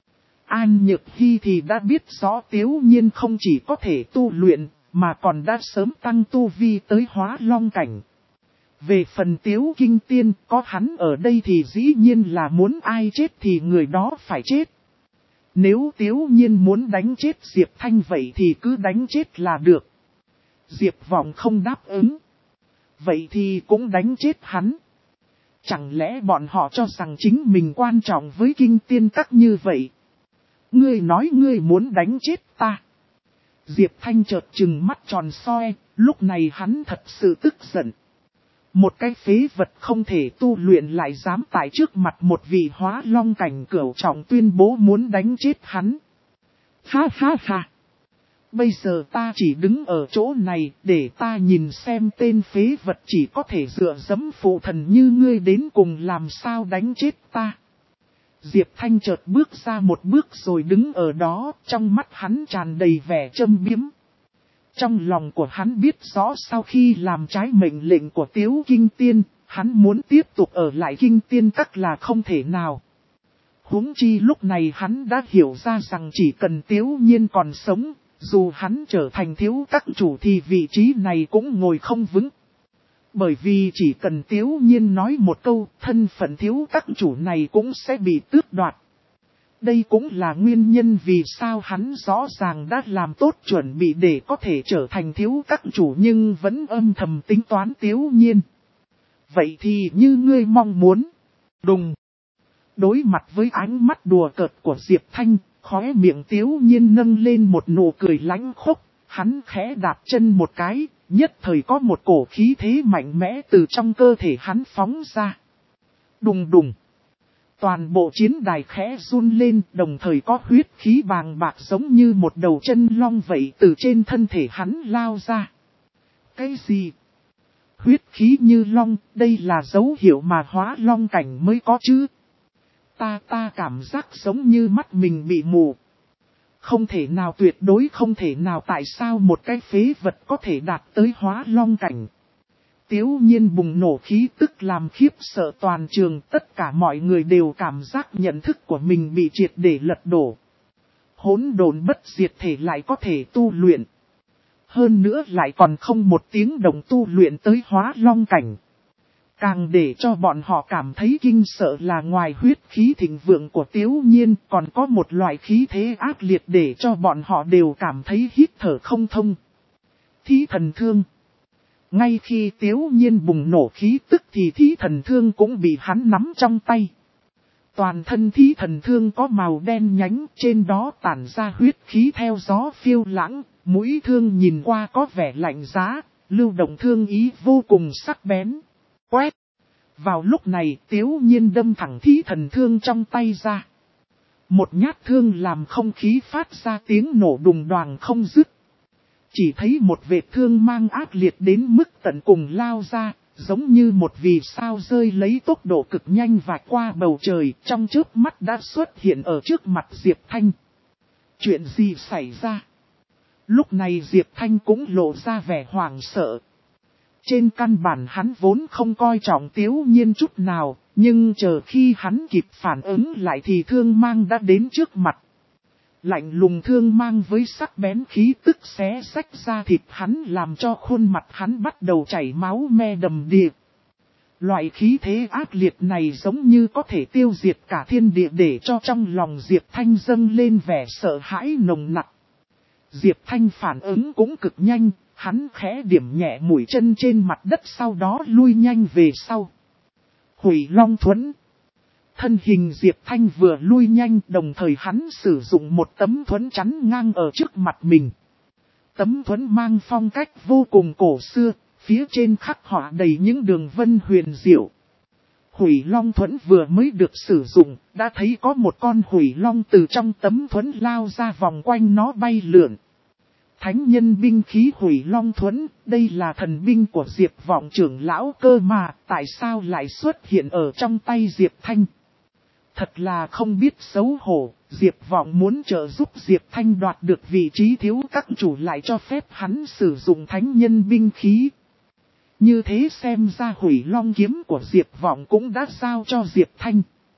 An Nhược Hy thì đã biết rõ Tiếu Nhiên không chỉ có thể tu luyện, mà còn đã sớm tăng tu vi tới hóa long cảnh. Về phần Tiếu Kinh Tiên, có hắn ở đây thì dĩ nhiên là muốn ai chết thì người đó phải chết. Nếu Tiếu Nhiên muốn đánh chết Diệp Thanh vậy thì cứ đánh chết là được. Diệp Vọng không đáp ứng. Vậy thì cũng đánh chết hắn. Chẳng lẽ bọn họ cho rằng chính mình quan trọng với Kinh Tiên các như vậy? Ngươi nói ngươi muốn đánh chết ta. Diệp Thanh chợt trừng mắt tròn soi, lúc này hắn thật sự tức giận. Một cái phế vật không thể tu luyện lại dám tại trước mặt một vị hóa long cảnh cửu trọng tuyên bố muốn đánh chết hắn. Ha ha ha. Bây giờ ta chỉ đứng ở chỗ này để ta nhìn xem tên phế vật chỉ có thể dựa dẫm phụ thần như ngươi đến cùng làm sao đánh chết ta. Diệp Thanh chợt bước ra một bước rồi đứng ở đó, trong mắt hắn tràn đầy vẻ châm biếm. Trong lòng của hắn biết rõ sau khi làm trái mệnh lệnh của Tiếu Kinh Tiên, hắn muốn tiếp tục ở lại Kinh Tiên các là không thể nào. Huống chi lúc này hắn đã hiểu ra rằng chỉ cần Tiếu Nhiên còn sống, dù hắn trở thành thiếu các chủ thì vị trí này cũng ngồi không vững. Bởi vì chỉ cần Tiếu Nhiên nói một câu, thân phận thiếu các chủ này cũng sẽ bị tước đoạt. Đây cũng là nguyên nhân vì sao hắn rõ ràng đã làm tốt chuẩn bị để có thể trở thành thiếu các chủ nhưng vẫn âm thầm tính toán Tiếu Nhiên. Vậy thì như ngươi mong muốn. Đùng. Đối mặt với ánh mắt đùa cợt của Diệp Thanh, khóe miệng Tiếu Nhiên nâng lên một nụ cười lãnh khốc, hắn khẽ đạp chân một cái, nhất thời có một cổ khí thế mạnh mẽ từ trong cơ thể hắn phóng ra. Đùng đùng. Toàn bộ chiến đài khẽ run lên, đồng thời có huyết khí bàng bạc giống như một đầu chân long vậy từ trên thân thể hắn lao ra. Cái gì? Huyết khí như long, đây là dấu hiệu mà hóa long cảnh mới có chứ? Ta ta cảm giác giống như mắt mình bị mù. Không thể nào, tuyệt đối không thể nào, tại sao một cái phế vật có thể đạt tới hóa long cảnh? Tiếu Nhiên bùng nổ khí tức làm khiếp sợ toàn trường, tất cả mọi người đều cảm giác nhận thức của mình bị triệt để lật đổ. hỗn độn bất diệt thể lại có thể tu luyện. Hơn nữa lại còn không một tiếng đồng tu luyện tới hóa long cảnh. Càng để cho bọn họ cảm thấy kinh sợ là ngoài huyết khí thịnh vượng của Tiếu Nhiên còn có một loại khí thế ác liệt để cho bọn họ đều cảm thấy hít thở không thông. Thí thần thương. Ngay khi Tiếu Nhiên bùng nổ khí tức thì thí thần thương cũng bị hắn nắm trong tay. Toàn thân thí thần thương có màu đen nhánh, trên đó tản ra huyết khí theo gió phiêu lãng, mũi thương nhìn qua có vẻ lạnh giá, lưu động thương ý vô cùng sắc bén. Quét! Vào lúc này Tiếu Nhiên đâm thẳng thí thần thương trong tay ra. Một nhát thương làm không khí phát ra tiếng nổ đùng đoàng không dứt. Chỉ thấy một vệt thương mang ác liệt đến mức tận cùng lao ra, giống như một vì sao rơi lấy tốc độ cực nhanh vạch qua bầu trời, trong chớp mắt đã xuất hiện ở trước mặt Diệp Thanh. Chuyện gì xảy ra? Lúc này Diệp Thanh cũng lộ ra vẻ hoảng sợ. Trên căn bản hắn vốn không coi trọng Tiếu Nhiên chút nào, nhưng chờ khi hắn kịp phản ứng lại thì thương mang đã đến trước mặt. Lạnh lùng thương mang với sắc bén khí tức xé rách ra thịt hắn làm cho khuôn mặt hắn bắt đầu chảy máu me đầm đìa. Loại khí thế ác liệt này giống như có thể tiêu diệt cả thiên địa để cho trong lòng Diệp Thanh dâng lên vẻ sợ hãi nồng nặc. Diệp Thanh phản ứng cũng cực nhanh, hắn khẽ điểm nhẹ mũi chân trên mặt đất sau đó lui nhanh về sau. Hủy Long Thuẫn. Thân hình Diệp Thanh vừa lui nhanh đồng thời hắn sử dụng một tấm thuẫn chắn ngang ở trước mặt mình. Tấm thuẫn mang phong cách vô cùng cổ xưa, phía trên khắc họa đầy những đường vân huyền diệu. Hủy Long Thuẫn vừa mới được sử dụng, đã thấy có một con Hủy Long từ trong tấm thuẫn lao ra vòng quanh nó bay lượn. Thánh nhân binh khí Hủy Long Thuẫn, đây là thần binh của Diệp Vọng trưởng lão cơ mà, tại sao lại xuất hiện ở trong tay Diệp Thanh? Thật là không biết xấu hổ, Diệp Vọng muốn trợ giúp Diệp Thanh đoạt được vị trí thiếu các chủ lại cho phép hắn sử dụng thánh nhân binh khí. Như thế xem ra Hủy Long kiếm của Diệp Vọng cũng đã giao cho Diệp Thanh.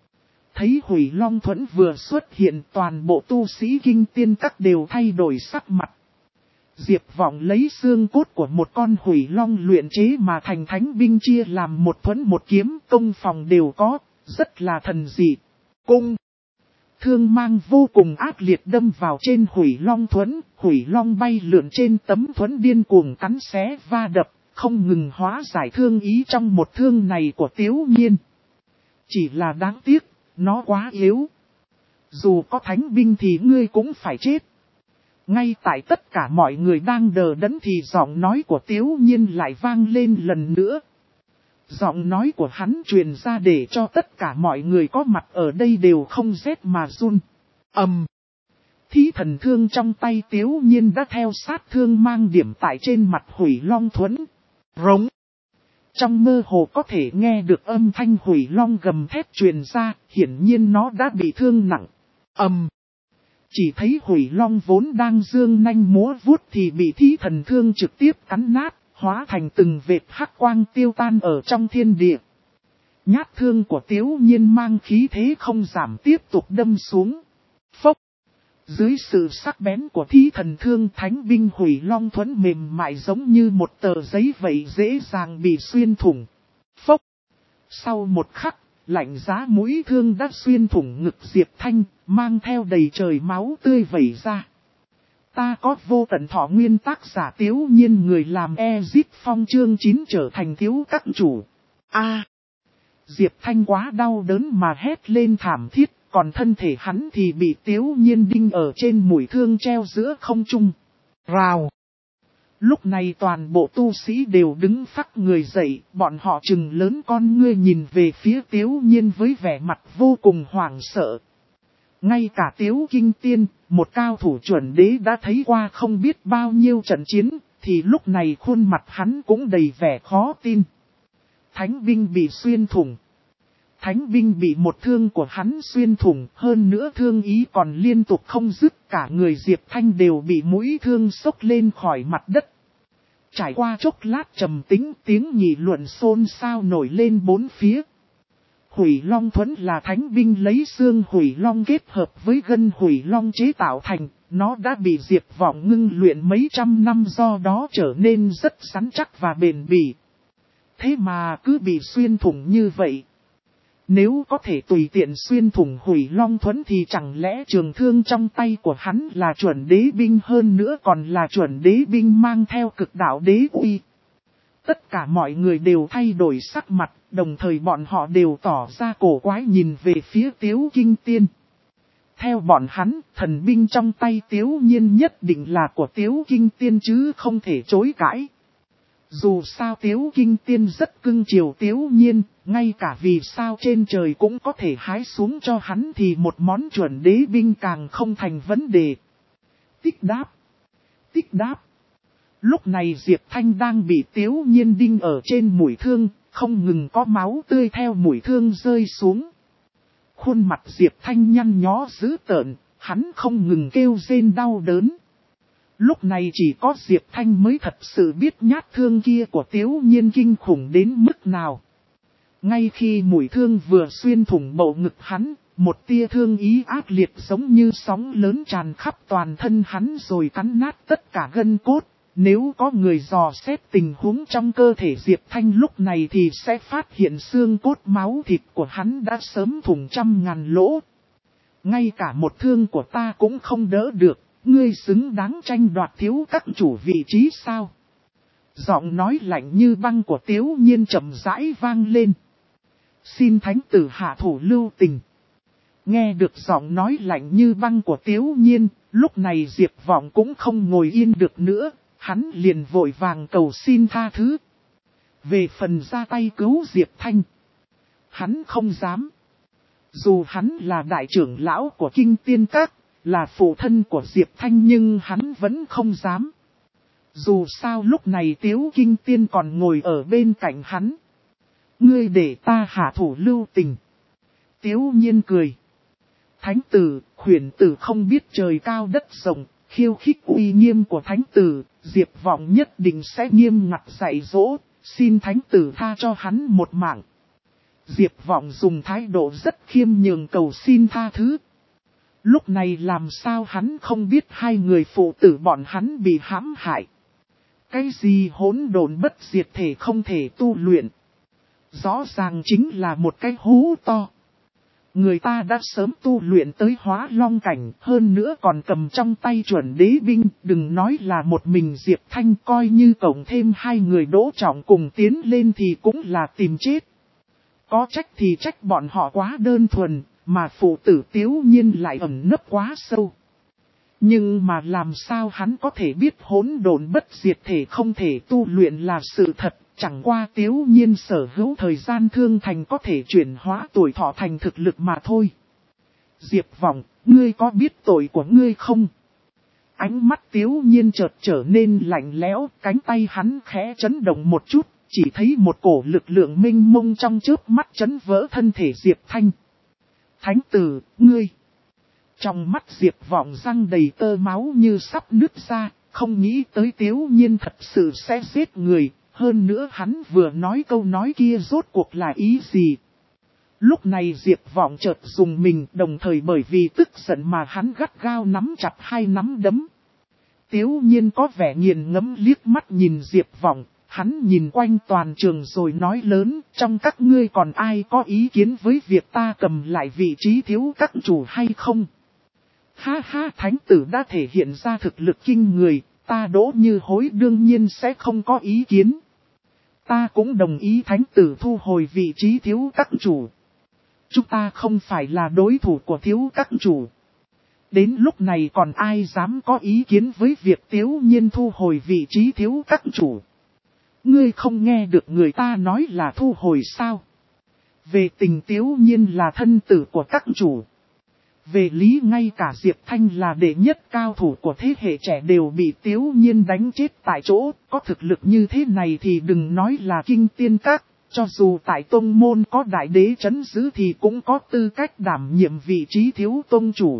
Thấy Hủy Long Thuẫn vừa xuất hiện toàn bộ tu sĩ kinh tiên các đều thay đổi sắc mặt. Diệp Vọng lấy xương cốt của một con Hủy Long luyện chế mà thành thánh binh chia làm một thuẫn một kiếm công phòng đều có, rất là thần dị. Cung. Thương mang vô cùng ác liệt đâm vào trên Hủy Long thuẫn, Hủy Long bay lượn trên tấm thuẫn điên cuồng cắn xé va đập, không ngừng hóa giải thương ý trong một thương này của Tiếu Nhiên. Chỉ là đáng tiếc, nó quá yếu. Dù có thánh binh thì ngươi cũng phải chết. Ngay tại tất cả mọi người đang đờ đẫn thì giọng nói của Tiếu Nhiên lại vang lên lần nữa. Giọng nói của hắn truyền ra để cho tất cả mọi người có mặt ở đây đều không rét mà run. Ầm. Um. Thí thần thương trong tay Tiếu Nhiên đã theo sát thương mang điểm tại trên mặt Hủy Long thuẫn. Rống. Trong mơ hồ có thể nghe được âm thanh Hủy Long gầm thét truyền ra, hiển nhiên nó đã bị thương nặng. Ầm. Um. Chỉ thấy Hủy Long vốn đang dương nanh múa vuốt thì bị thí thần thương trực tiếp cắn nát, hóa thành từng vệt hắc quang tiêu tan ở trong thiên địa. Nhát thương của Tiếu Nhiên mang khí thế không giảm tiếp tục đâm xuống. Phốc. Dưới sự sắc bén của thí thần thương thánh binh Hủy Long thuẫn mềm mại giống như một tờ giấy vậy dễ dàng bị xuyên thủng. Phốc. Sau một khắc, lạnh giá mũi thương đã xuyên thủng ngực Diệp Thanh, mang theo đầy trời máu tươi vẩy ra. Ta có vô tận thọ nguyên tác giả Tiếu Nhiên người làm Exit Phong chương chín trở thành thiếu các chủ. A. À, Diệp Thanh quá đau đớn mà hét lên thảm thiết, còn thân thể hắn thì bị Tiếu Nhiên đinh ở trên mũi thương treo giữa không trung. Rào. Lúc này toàn bộ tu sĩ đều đứng phắc người dậy, bọn họ trừng lớn con ngươi nhìn về phía Tiếu Nhiên với vẻ mặt vô cùng hoảng sợ. Ngay cả Tiếu Kinh Tiên, một cao thủ chuẩn đế đã thấy qua không biết bao nhiêu trận chiến, thì lúc này khuôn mặt hắn cũng đầy vẻ khó tin. Thánh binh bị xuyên thủng. Thánh binh bị một thương của hắn xuyên thủng, hơn nữa thương ý còn liên tục không dứt, cả người Diệp Thanh đều bị mũi thương xốc lên khỏi mặt đất. Trải qua chốc lát trầm tĩnh, tiếng nghị luận xôn xao nổi lên bốn phía. Hủy Long Thuẫn là thánh binh lấy xương Hủy Long kết hợp với gân Hủy Long chế tạo thành, nó đã bị Diệp Vọng ngưng luyện mấy trăm năm do đó trở nên rất rắn chắc và bền bỉ. Thế mà cứ bị xuyên thủng như vậy. Nếu có thể tùy tiện xuyên thủng Hủy Long Thuẫn thì chẳng lẽ trường thương trong tay của hắn là chuẩn đế binh, hơn nữa còn là chuẩn đế binh mang theo cực đạo đế uy. Tất cả mọi người đều thay đổi sắc mặt, đồng thời bọn họ đều tỏ ra cổ quái nhìn về phía Tiếu Kinh Tiên. Theo bọn hắn, thần binh trong tay Tiếu Nhiên nhất định là của Tiếu Kinh Tiên chứ không thể chối cãi. Dù sao Tiếu Kinh Tiên rất cưng chiều Tiếu Nhiên, ngay cả vì sao trên trời cũng có thể hái xuống cho hắn thì một món chuẩn đế binh càng không thành vấn đề. Tích đáp, tích đáp. Lúc này Diệp Thanh đang bị Tiếu Nhiên đinh ở trên mũi thương, không ngừng có máu tươi theo mũi thương rơi xuống. Khuôn mặt Diệp Thanh nhăn nhó dữ tợn, hắn không ngừng kêu rên đau đớn. Lúc này chỉ có Diệp Thanh mới thật sự biết nhát thương kia của Tiếu Nhiên kinh khủng đến mức nào. Ngay khi mũi thương vừa xuyên thủng bầu ngực hắn, một tia thương ý ác liệt giống như sóng lớn tràn khắp toàn thân hắn rồi cắn nát tất cả gân cốt. Nếu có người dò xét tình huống trong cơ thể Diệp Thanh lúc này thì sẽ phát hiện xương cốt máu thịt của hắn đã sớm thủng trăm ngàn lỗ. Ngay cả một thương của ta cũng không đỡ được, ngươi xứng đáng tranh đoạt thiếu các chủ vị trí sao? Giọng nói lạnh như băng của Tiếu Nhiên chậm rãi vang lên. Xin thánh tử hạ thủ lưu tình. Nghe được giọng nói lạnh như băng của Tiếu Nhiên, lúc này Diệp Vọng cũng không ngồi yên được nữa. Hắn liền vội vàng cầu xin tha thứ. Về phần ra tay cứu Diệp Thanh, hắn không dám. Dù hắn là đại trưởng lão của Kinh Tiên Các, là phụ thân của Diệp Thanh nhưng hắn vẫn không dám. Dù sao lúc này Tiếu Kinh Tiên còn ngồi ở bên cạnh hắn. Ngươi để ta hạ thủ lưu tình. Tiếu Nhiên cười. Thánh tử, khuyển tử không biết trời cao đất rộng, khiêu khích uy nghiêm của thánh tử, Diệp Vọng nhất định sẽ nghiêm ngặt dạy dỗ, xin thánh tử tha cho hắn một mạng. Diệp Vọng dùng thái độ rất khiêm nhường cầu xin tha thứ. Lúc này làm sao hắn không biết hai người phụ tử bọn hắn bị hãm hại. Cái gì hỗn độn bất diệt thể không thể tu luyện. Rõ ràng chính là một cái hú to. Người ta đã sớm tu luyện tới hóa long cảnh, hơn nữa còn cầm trong tay chuẩn đế binh, đừng nói là một mình Diệp Thanh, coi như cộng thêm hai người Đỗ Trọng cùng tiến lên thì cũng là tìm chết. Có trách thì trách bọn họ quá đơn thuần, mà phụ tử Tiếu Nhiên lại ẩn nấp quá sâu. Nhưng mà làm sao hắn có thể biết hỗn độn bất diệt thể không thể tu luyện là sự thật, chẳng qua Tiếu Nhiên sở hữu thời gian thương thành có thể chuyển hóa tuổi thọ thành thực lực mà thôi. Diệp Vọng, ngươi có biết tội của ngươi không? Ánh mắt Tiếu Nhiên chợt trở nên lạnh lẽo, cánh tay hắn khẽ chấn động một chút, chỉ thấy một cổ lực lượng mênh mông trong chớp mắt chấn vỡ thân thể Diệp Thanh. Thánh tử, ngươi! Trong mắt Diệp Vọng răng đầy tơ máu như sắp nứt ra, không nghĩ tới Tiếu Nhiên thật sự sẽ giết người, hơn nữa hắn vừa nói câu nói kia rốt cuộc là ý gì. Lúc này Diệp Vọng chợt dùng mình, đồng thời bởi vì tức giận mà hắn gắt gao nắm chặt hai nắm đấm. Tiếu Nhiên có vẻ nghiền ngẫm liếc mắt nhìn Diệp Vọng, hắn nhìn quanh toàn trường rồi nói lớn, trong các ngươi còn ai có ý kiến với việc ta cầm lại vị trí thiếu các chủ hay không? Ha ha, thánh tử đã thể hiện ra thực lực kinh người, ta Đỗ Như Hối đương nhiên sẽ không có ý kiến. Ta cũng đồng ý thánh tử thu hồi vị trí thiếu các chủ. Chúng ta không phải là đối thủ của thiếu các chủ. Đến lúc này còn ai dám có ý kiến với việc Tiếu Nhiên thu hồi vị trí thiếu các chủ. Ngươi không nghe được người ta nói là thu hồi sao? Về tình Tiếu Nhiên là thân tử của các chủ. Về lý ngay cả Diệp Thanh là đệ nhất cao thủ của thế hệ trẻ đều bị Tiếu Nhiên đánh chết tại chỗ. Có thực lực như thế này thì đừng nói là Kinh Tiên Các, cho dù tại tông môn có đại đế trấn giữ thì cũng có tư cách đảm nhiệm vị trí thiếu tông chủ.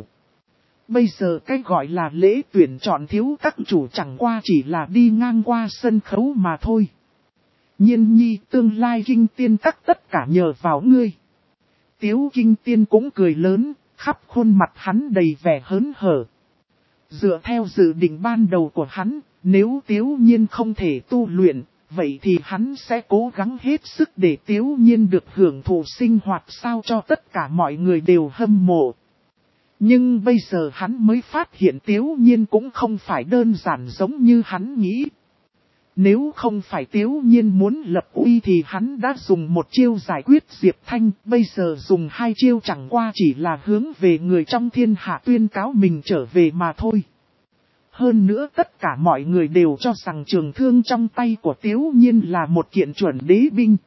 Bây giờ cái gọi là lễ tuyển chọn thiếu các chủ chẳng qua chỉ là đi ngang qua sân khấu mà thôi. Nhiên nhi, tương lai Kinh Tiên Các tất cả nhờ vào ngươi. Tiếu Kinh Tiên cũng cười lớn, khắp khuôn mặt hắn đầy vẻ hớn hở. Dựa theo dự định ban đầu của hắn, nếu Tiếu Nhiên không thể tu luyện, vậy thì hắn sẽ cố gắng hết sức để Tiếu Nhiên được hưởng thụ sinh hoạt sao cho tất cả mọi người đều hâm mộ. Nhưng bây giờ hắn mới phát hiện Tiếu Nhiên cũng không phải đơn giản giống như hắn nghĩ. Nếu không phải Tiếu Nhiên muốn lập uy thì hắn đã dùng một chiêu giải quyết Diệp Thanh, bây giờ dùng hai chiêu chẳng qua chỉ là hướng về người trong thiên hạ tuyên cáo mình trở về mà thôi. Hơn nữa tất cả mọi người đều cho rằng trường thương trong tay của Tiếu Nhiên là một kiện chuẩn đế binh.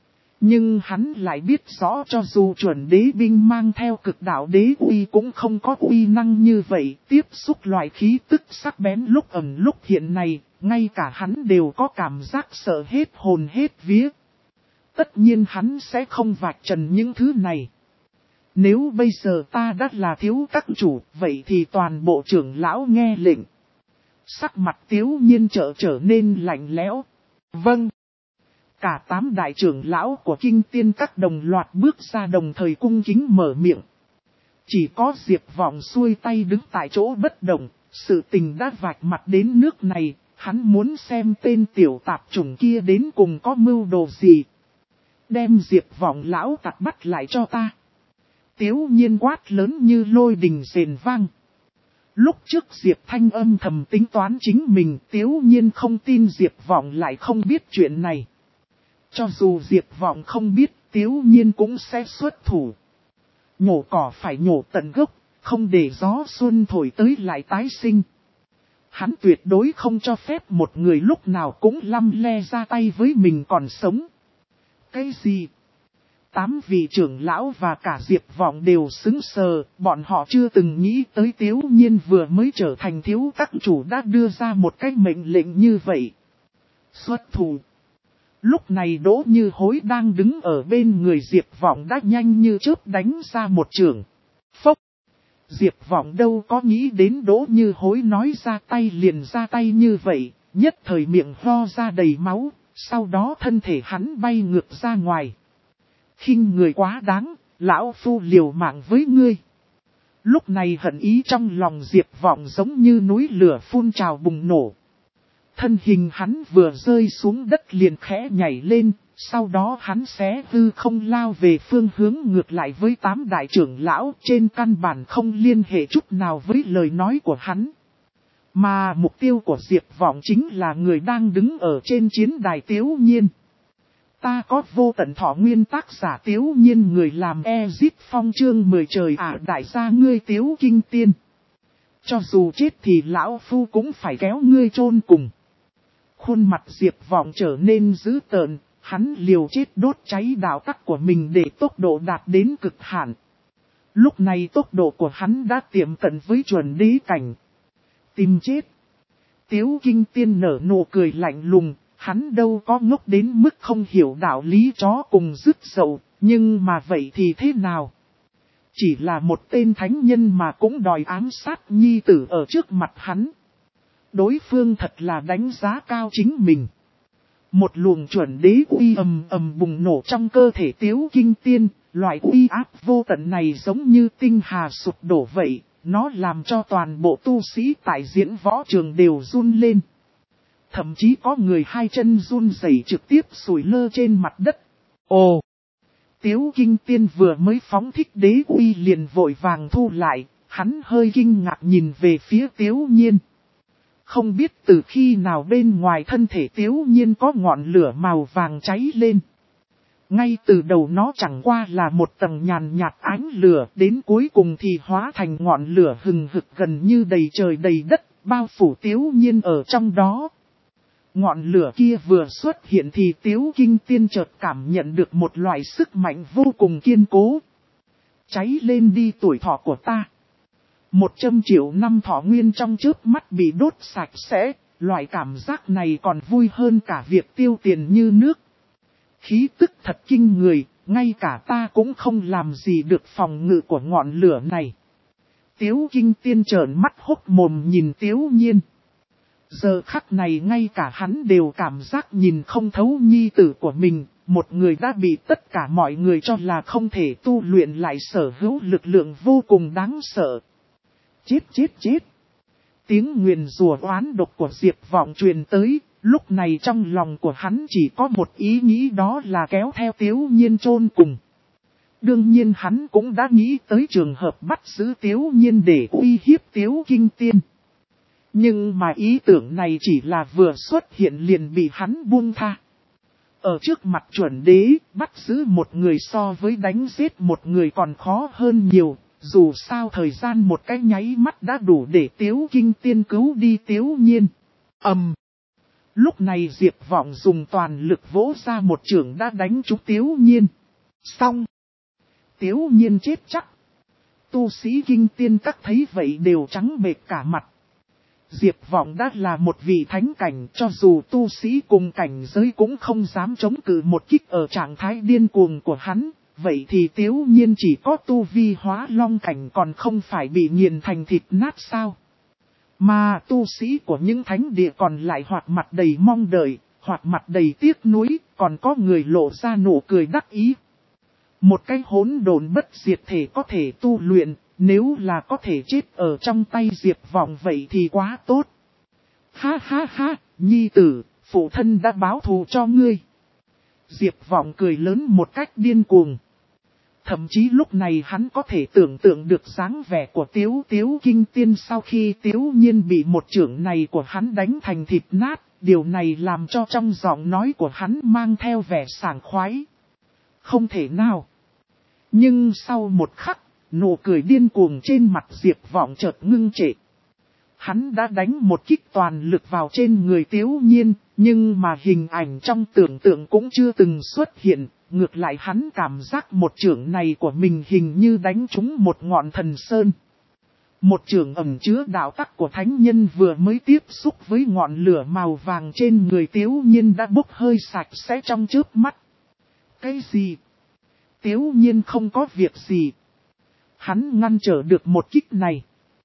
Nhưng hắn lại biết rõ cho dù chuẩn đế binh mang theo cực đạo đế uy cũng không có uy năng như vậy, tiếp xúc loại khí tức sắc bén lúc ẩn lúc hiện này, ngay cả hắn đều có cảm giác sợ hết hồn hết vía. Tất nhiên hắn sẽ không vạch trần những thứ này. Nếu bây giờ ta đã là thiếu các chủ, vậy thì toàn bộ trưởng lão nghe lệnh. Sắc mặt Tiếu Nhiên trở trở nên lạnh lẽo. Vâng. Cả tám đại trưởng lão của kinh tiên các đồng loạt bước ra đồng thời cung kính mở miệng. Chỉ có Diệp Vọng xuôi tay đứng tại chỗ bất động, sự tình đã vạch mặt đến nước này, hắn muốn xem tên tiểu tạp chủng kia đến cùng có mưu đồ gì. Đem Diệp Vọng lão tặc bắt lại cho ta. Tiếu Nhiên quát lớn như lôi đình rền vang. Lúc trước Diệp Thanh âm thầm tính toán chính mình, Tiếu Nhiên không tin Diệp Vọng lại không biết chuyện này. Cho dù Diệp Vọng không biết, Tiếu Nhiên cũng sẽ xuất thủ. Nhổ cỏ phải nhổ tận gốc, không để gió xuân thổi tới lại tái sinh. Hắn tuyệt đối không cho phép một người lúc nào cũng lăm le ra tay với mình còn sống. Cái gì? Tám vị trưởng lão và cả Diệp Vọng đều sững sờ, bọn họ chưa từng nghĩ tới Tiếu Nhiên vừa mới trở thành thiếu các chủ đã đưa ra một cái mệnh lệnh như vậy. Xuất thủ. Lúc này Đỗ Như Hối đang đứng ở bên người Diệp Vọng đã nhanh như chớp đánh ra một trường. Phốc. Diệp Vọng đâu có nghĩ đến Đỗ Như Hối nói ra tay liền ra tay như vậy, nhất thời miệng ho ra đầy máu, sau đó thân thể hắn bay ngược ra ngoài. Khinh người quá đáng, lão phu liều mạng với ngươi. Lúc này hận ý trong lòng Diệp Vọng giống như núi lửa phun trào bùng nổ. Thân hình hắn vừa rơi xuống đất liền khẽ nhảy lên, sau đó hắn xé hư không lao về phương hướng ngược lại với tám đại trưởng lão trên căn bản không liên hệ chút nào với lời nói của hắn. Mà mục tiêu của Diệp Vọng chính là người đang đứng ở trên chiến đài Tiếu Nhiên. Ta có vô tận thọ nguyên tác giả Tiếu Nhiên người làm Ezit Phong chương mười trời ả đại gia ngươi Tiếu Kinh Tiên. Cho dù chết thì lão phu cũng phải kéo ngươi chôn cùng. Khuôn mặt Diệp Vọng trở nên dữ tợn, hắn liều chết đốt cháy đạo tắc của mình để tốc độ đạt đến cực hạn. Lúc này tốc độ của hắn đã tiệm cận với chuẩn đế cảnh. Tìm chết. Tiếu Kinh Tiên nở nụ cười lạnh lùng, hắn đâu có ngốc đến mức không hiểu đạo lý chó cùng rứt dậu, nhưng mà vậy thì thế nào? Chỉ là một tên thánh nhân mà cũng đòi ám sát nhi tử ở trước mặt hắn. Đối phương thật là đánh giá cao chính mình. Một luồng chuẩn đế uy ầm ầm bùng nổ trong cơ thể Tiếu Kinh Tiên, loại uy áp vô tận này giống như tinh hà sụp đổ vậy, nó làm cho toàn bộ tu sĩ tại diễn võ trường đều run lên. Thậm chí có người hai chân run rẩy trực tiếp sủi lơ trên mặt đất. Ồ! Tiếu Kinh Tiên vừa mới phóng thích đế uy liền vội vàng thu lại, hắn hơi kinh ngạc nhìn về phía Tiếu Nhiên. Không biết từ khi nào bên ngoài thân thể Tiếu Nhiên có ngọn lửa màu vàng cháy lên. Ngay từ đầu nó chẳng qua là một tầng nhàn nhạt ánh lửa, đến cuối cùng thì hóa thành ngọn lửa hừng hực gần như đầy trời đầy đất, bao phủ Tiếu Nhiên ở trong đó. Ngọn lửa kia vừa xuất hiện thì Tiếu Kinh Tiên chợt cảm nhận được một loại sức mạnh vô cùng kiên cố. Cháy lên đi tuổi thọ của ta. Một trăm triệu năm thọ nguyên trong chớp mắt bị đốt sạch sẽ, loại cảm giác này còn vui hơn cả việc tiêu tiền như nước. Khí tức thật kinh người, ngay cả ta cũng không làm gì được phòng ngự của ngọn lửa này. Tiếu Kinh Tiên trợn mắt hốc mồm nhìn Tiếu Nhiên. Giờ khắc này ngay cả hắn đều cảm giác nhìn không thấu nhi tử của mình, một người đã bị tất cả mọi người cho là không thể tu luyện lại sở hữu lực lượng vô cùng đáng sợ. Chết chết chết. Tiếng nguyền rủa oán độc của Diệp Vọng truyền tới, lúc này trong lòng của hắn chỉ có một ý nghĩ, đó là kéo theo Tiếu Nhiên chôn cùng. Đương nhiên hắn cũng đã nghĩ tới trường hợp bắt giữ Tiếu Nhiên để uy hiếp Tiếu Kinh Tiên. Nhưng mà ý tưởng này chỉ là vừa xuất hiện liền bị hắn buông tha. Ở trước mặt chuẩn đế, bắt giữ một người so với đánh giết một người còn khó hơn nhiều. Dù sao thời gian một cái nháy mắt đã đủ để Tiếu Kinh Tiên cứu đi Tiếu Nhiên. Ầm. Lúc này Diệp Vọng dùng toàn lực vỗ ra một chưởng đã đánh trúng Tiếu Nhiên. Xong. Tiếu Nhiên chết chắc. Tu sĩ Kinh Tiên các thấy vậy đều trắng bệch cả mặt. Diệp Vọng đã là một vị thánh cảnh, cho dù tu sĩ cùng cảnh giới cũng không dám chống cự một kích ở trạng thái điên cuồng của hắn. Vậy thì Tiếu Nhiên chỉ có tu vi hóa long cảnh còn không phải bị nghiền thành thịt nát sao? Mà tu sĩ của những thánh địa còn lại hoặc mặt đầy mong đợi, hoặc mặt đầy tiếc nuối, còn có người lộ ra nụ cười đắc ý. Một cái hỗn độn bất diệt thể có thể tu luyện, nếu là có thể chết ở trong tay Diệp Vọng vậy thì quá tốt. Ha ha ha, nhi tử, phụ thân đã báo thù cho ngươi. Diệp Vọng cười lớn một cách điên cuồng. Thậm chí lúc này hắn có thể tưởng tượng được dáng vẻ của Tiếu Tiếu Kinh Tiên sau khi Tiếu Nhiên bị một chưởng này của hắn đánh thành thịt nát. Điều này làm cho trong giọng nói của hắn mang theo vẻ sảng khoái. Không thể nào. Nhưng sau một khắc, nụ cười điên cuồng trên mặt Diệp Vọng chợt ngưng trệ. Hắn đã đánh một kích toàn lực vào trên người Tiếu Nhiên, nhưng mà hình ảnh trong tưởng tượng cũng chưa từng xuất hiện. Ngược lại hắn cảm giác một chưởng này của mình hình như đánh trúng một ngọn thần sơn. Một chưởng ẩn chứa đạo tắc của thánh nhân vừa mới tiếp xúc với ngọn lửa màu vàng trên người Tiếu Nhiên đã bốc hơi sạch sẽ trong chớp mắt. Cái gì? Tiếu Nhiên không có việc gì. Hắn ngăn trở được một kích này.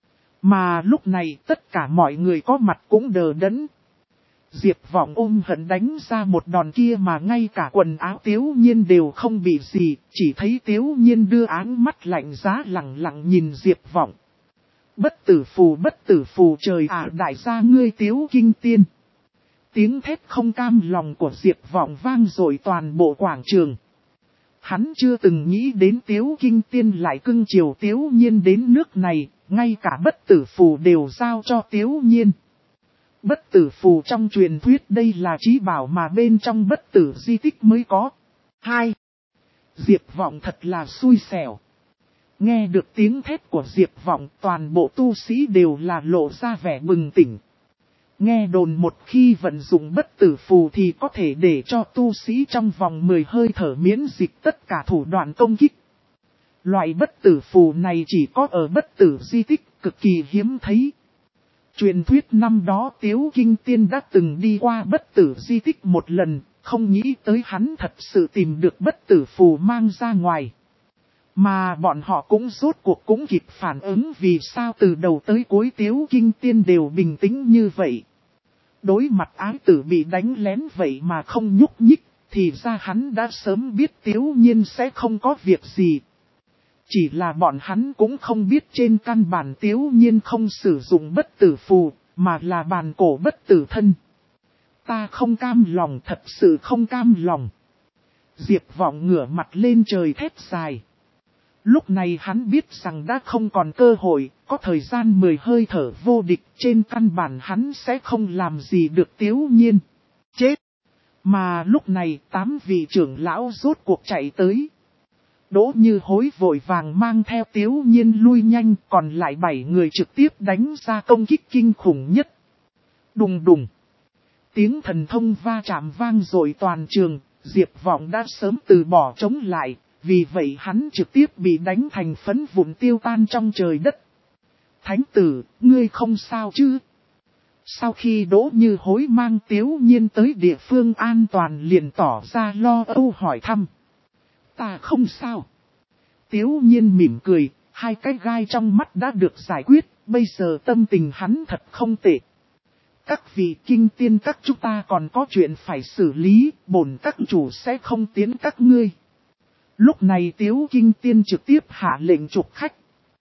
Mà lúc này tất cả mọi người có mặt cũng đờ đẫn. Diệp Vọng ôm hận đánh ra một đòn kia mà ngay cả quần áo Tiếu Nhiên đều không bị gì, chỉ thấy Tiếu Nhiên đưa áng mắt lạnh giá lẳng lặng nhìn Diệp Vọng. Bất tử phù bất tử phù trời ạ, đại gia ngươi Tiếu Kinh Tiên. Tiếng thét không cam lòng của Diệp Vọng vang dội toàn bộ quảng trường. Hắn chưa từng nghĩ đến Tiếu Kinh Tiên lại cưng chiều Tiếu Nhiên đến nước này, ngay cả bất tử phù đều giao cho Tiếu Nhiên. Bất tử phù trong truyền thuyết đây là trí bảo mà bên trong bất tử di tích mới có. Hai. Diệp Vọng thật là xui xẻo. Nghe được tiếng thét của Diệp Vọng, toàn bộ tu sĩ đều là lộ ra vẻ bừng tỉnh. Nghe đồn một khi vận dụng bất tử phù thì có thể để cho tu sĩ trong vòng mười hơi thở miễn dịch tất cả thủ đoạn công kích. Loại bất tử phù này chỉ có ở bất tử di tích, cực kỳ hiếm thấy. Truyền thuyết năm đó Tiếu Kinh Tiên đã từng đi qua bất tử di tích một lần, không nghĩ tới hắn thật sự tìm được bất tử phù mang ra ngoài. Mà bọn họ cũng rốt cuộc cũng kịp phản ứng vì sao từ đầu tới cuối Tiếu Kinh Tiên đều bình tĩnh như vậy. Đối mặt ái tử bị đánh lén vậy mà không nhúc nhích, thì ra hắn đã sớm biết Tiếu Nhiên sẽ không có việc gì. Chỉ là bọn hắn cũng không biết trên căn bản Tiếu Nhiên không sử dụng bất tử phù, mà là bàn cổ bất tử thân. Ta không cam lòng, thật sự không cam lòng. Diệp Vọng ngửa mặt lên trời thét dài. Lúc này hắn biết rằng đã không còn cơ hội, có thời gian mười hơi thở vô địch, trên căn bản hắn sẽ không làm gì được Tiếu Nhiên. Chết! Mà lúc này tám vị trưởng lão rốt cuộc chạy tới. Đỗ Như Hối vội vàng mang theo Tiếu Nhiên lui nhanh, còn lại bảy người trực tiếp đánh ra công kích kinh khủng nhất. Đùng đùng! Tiếng thần thông va chạm vang dội toàn trường, Diệp Vọng đã sớm từ bỏ chống lại. Vì vậy hắn trực tiếp bị đánh thành phấn vụn tiêu tan trong trời đất. Thánh tử, ngươi không sao chứ? Sau khi Đỗ Như Hối mang Tiếu Nhiên tới địa phương an toàn liền tỏ ra lo âu hỏi thăm. Ta không sao. Tiếu Nhiên mỉm cười, hai cái gai trong mắt đã được giải quyết, bây giờ tâm tình hắn thật không tệ. các vị kinh tiên các chúng ta còn có chuyện phải xử lý, bổn các chủ sẽ không tiến các ngươi. Lúc này Tiếu Kinh Tiên trực tiếp hạ lệnh trục khách.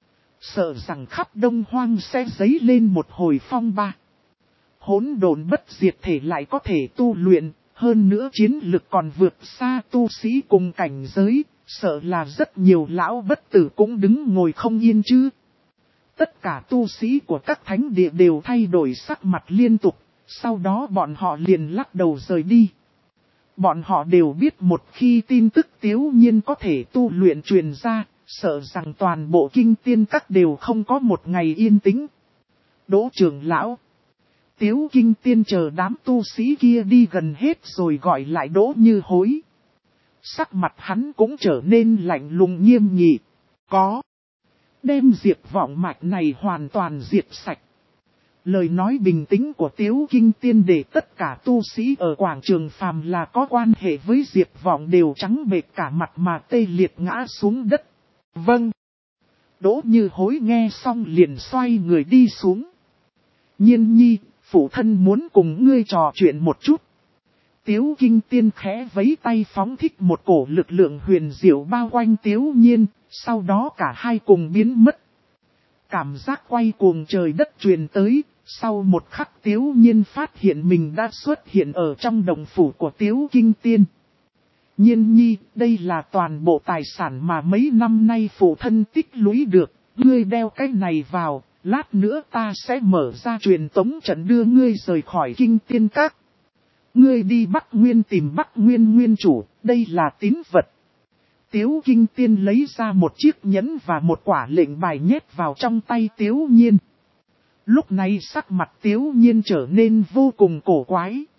Sợ rằng khắp Đông Hoang sẽ dấy lên một hồi phong ba. Hỗn độn bất diệt thể lại có thể tu luyện, hơn nữa chiến lực còn vượt xa tu sĩ cùng cảnh giới, sợ là rất nhiều lão bất tử cũng đứng ngồi không yên chứ. Tất cả tu sĩ của các thánh địa đều thay đổi sắc mặt liên tục, sau đó bọn họ liền lắc đầu rời đi. Bọn họ đều biết một khi tin tức Tiếu Nhiên có thể tu luyện truyền ra, sợ rằng toàn bộ kinh tiên các đều không có một ngày yên tĩnh. Đỗ trưởng lão. Tiếu Kinh Tiên chờ đám tu sĩ kia đi gần hết rồi gọi lại Đỗ Như Hối. Sắc mặt hắn cũng trở nên lạnh lùng nghiêm nghị. Có. Đem diệt vọng mạch này hoàn toàn diệt sạch. Lời nói bình tĩnh của Tiếu Kinh Tiên để tất cả tu sĩ ở quảng trường phàm là có quan hệ với diệt vọng đều trắng bệch cả mặt mà tê liệt ngã xuống đất. Vâng. Đỗ Như Hối nghe xong liền xoay người đi xuống. Nhiên nhi, phụ thân muốn cùng ngươi trò chuyện một chút. Tiếu Kinh Tiên khẽ vẫy tay phóng thích một cổ lực lượng huyền diệu bao quanh Tiếu Nhiên, sau đó cả hai cùng biến mất. Cảm giác quay cuồng trời đất truyền tới, sau một khắc Tiếu Nhiên phát hiện mình đã xuất hiện ở trong đồng phủ của Tiếu Kinh Tiên. Nhiên nhi, đây là toàn bộ tài sản mà mấy năm nay phụ thân tích lũy được, ngươi đeo cái này vào, lát nữa ta sẽ mở ra truyền tống trận đưa ngươi rời khỏi kinh tiên các. Ngươi đi Bắc Nguyên tìm Bắc Nguyên nguyên chủ, đây là tín vật. Tiếu Kinh Tiên lấy ra một chiếc nhẫn và một quả lệnh bài nhét vào trong tay Tiếu Nhiên. Lúc này sắc mặt Tiếu Nhiên trở nên vô cùng cổ quái.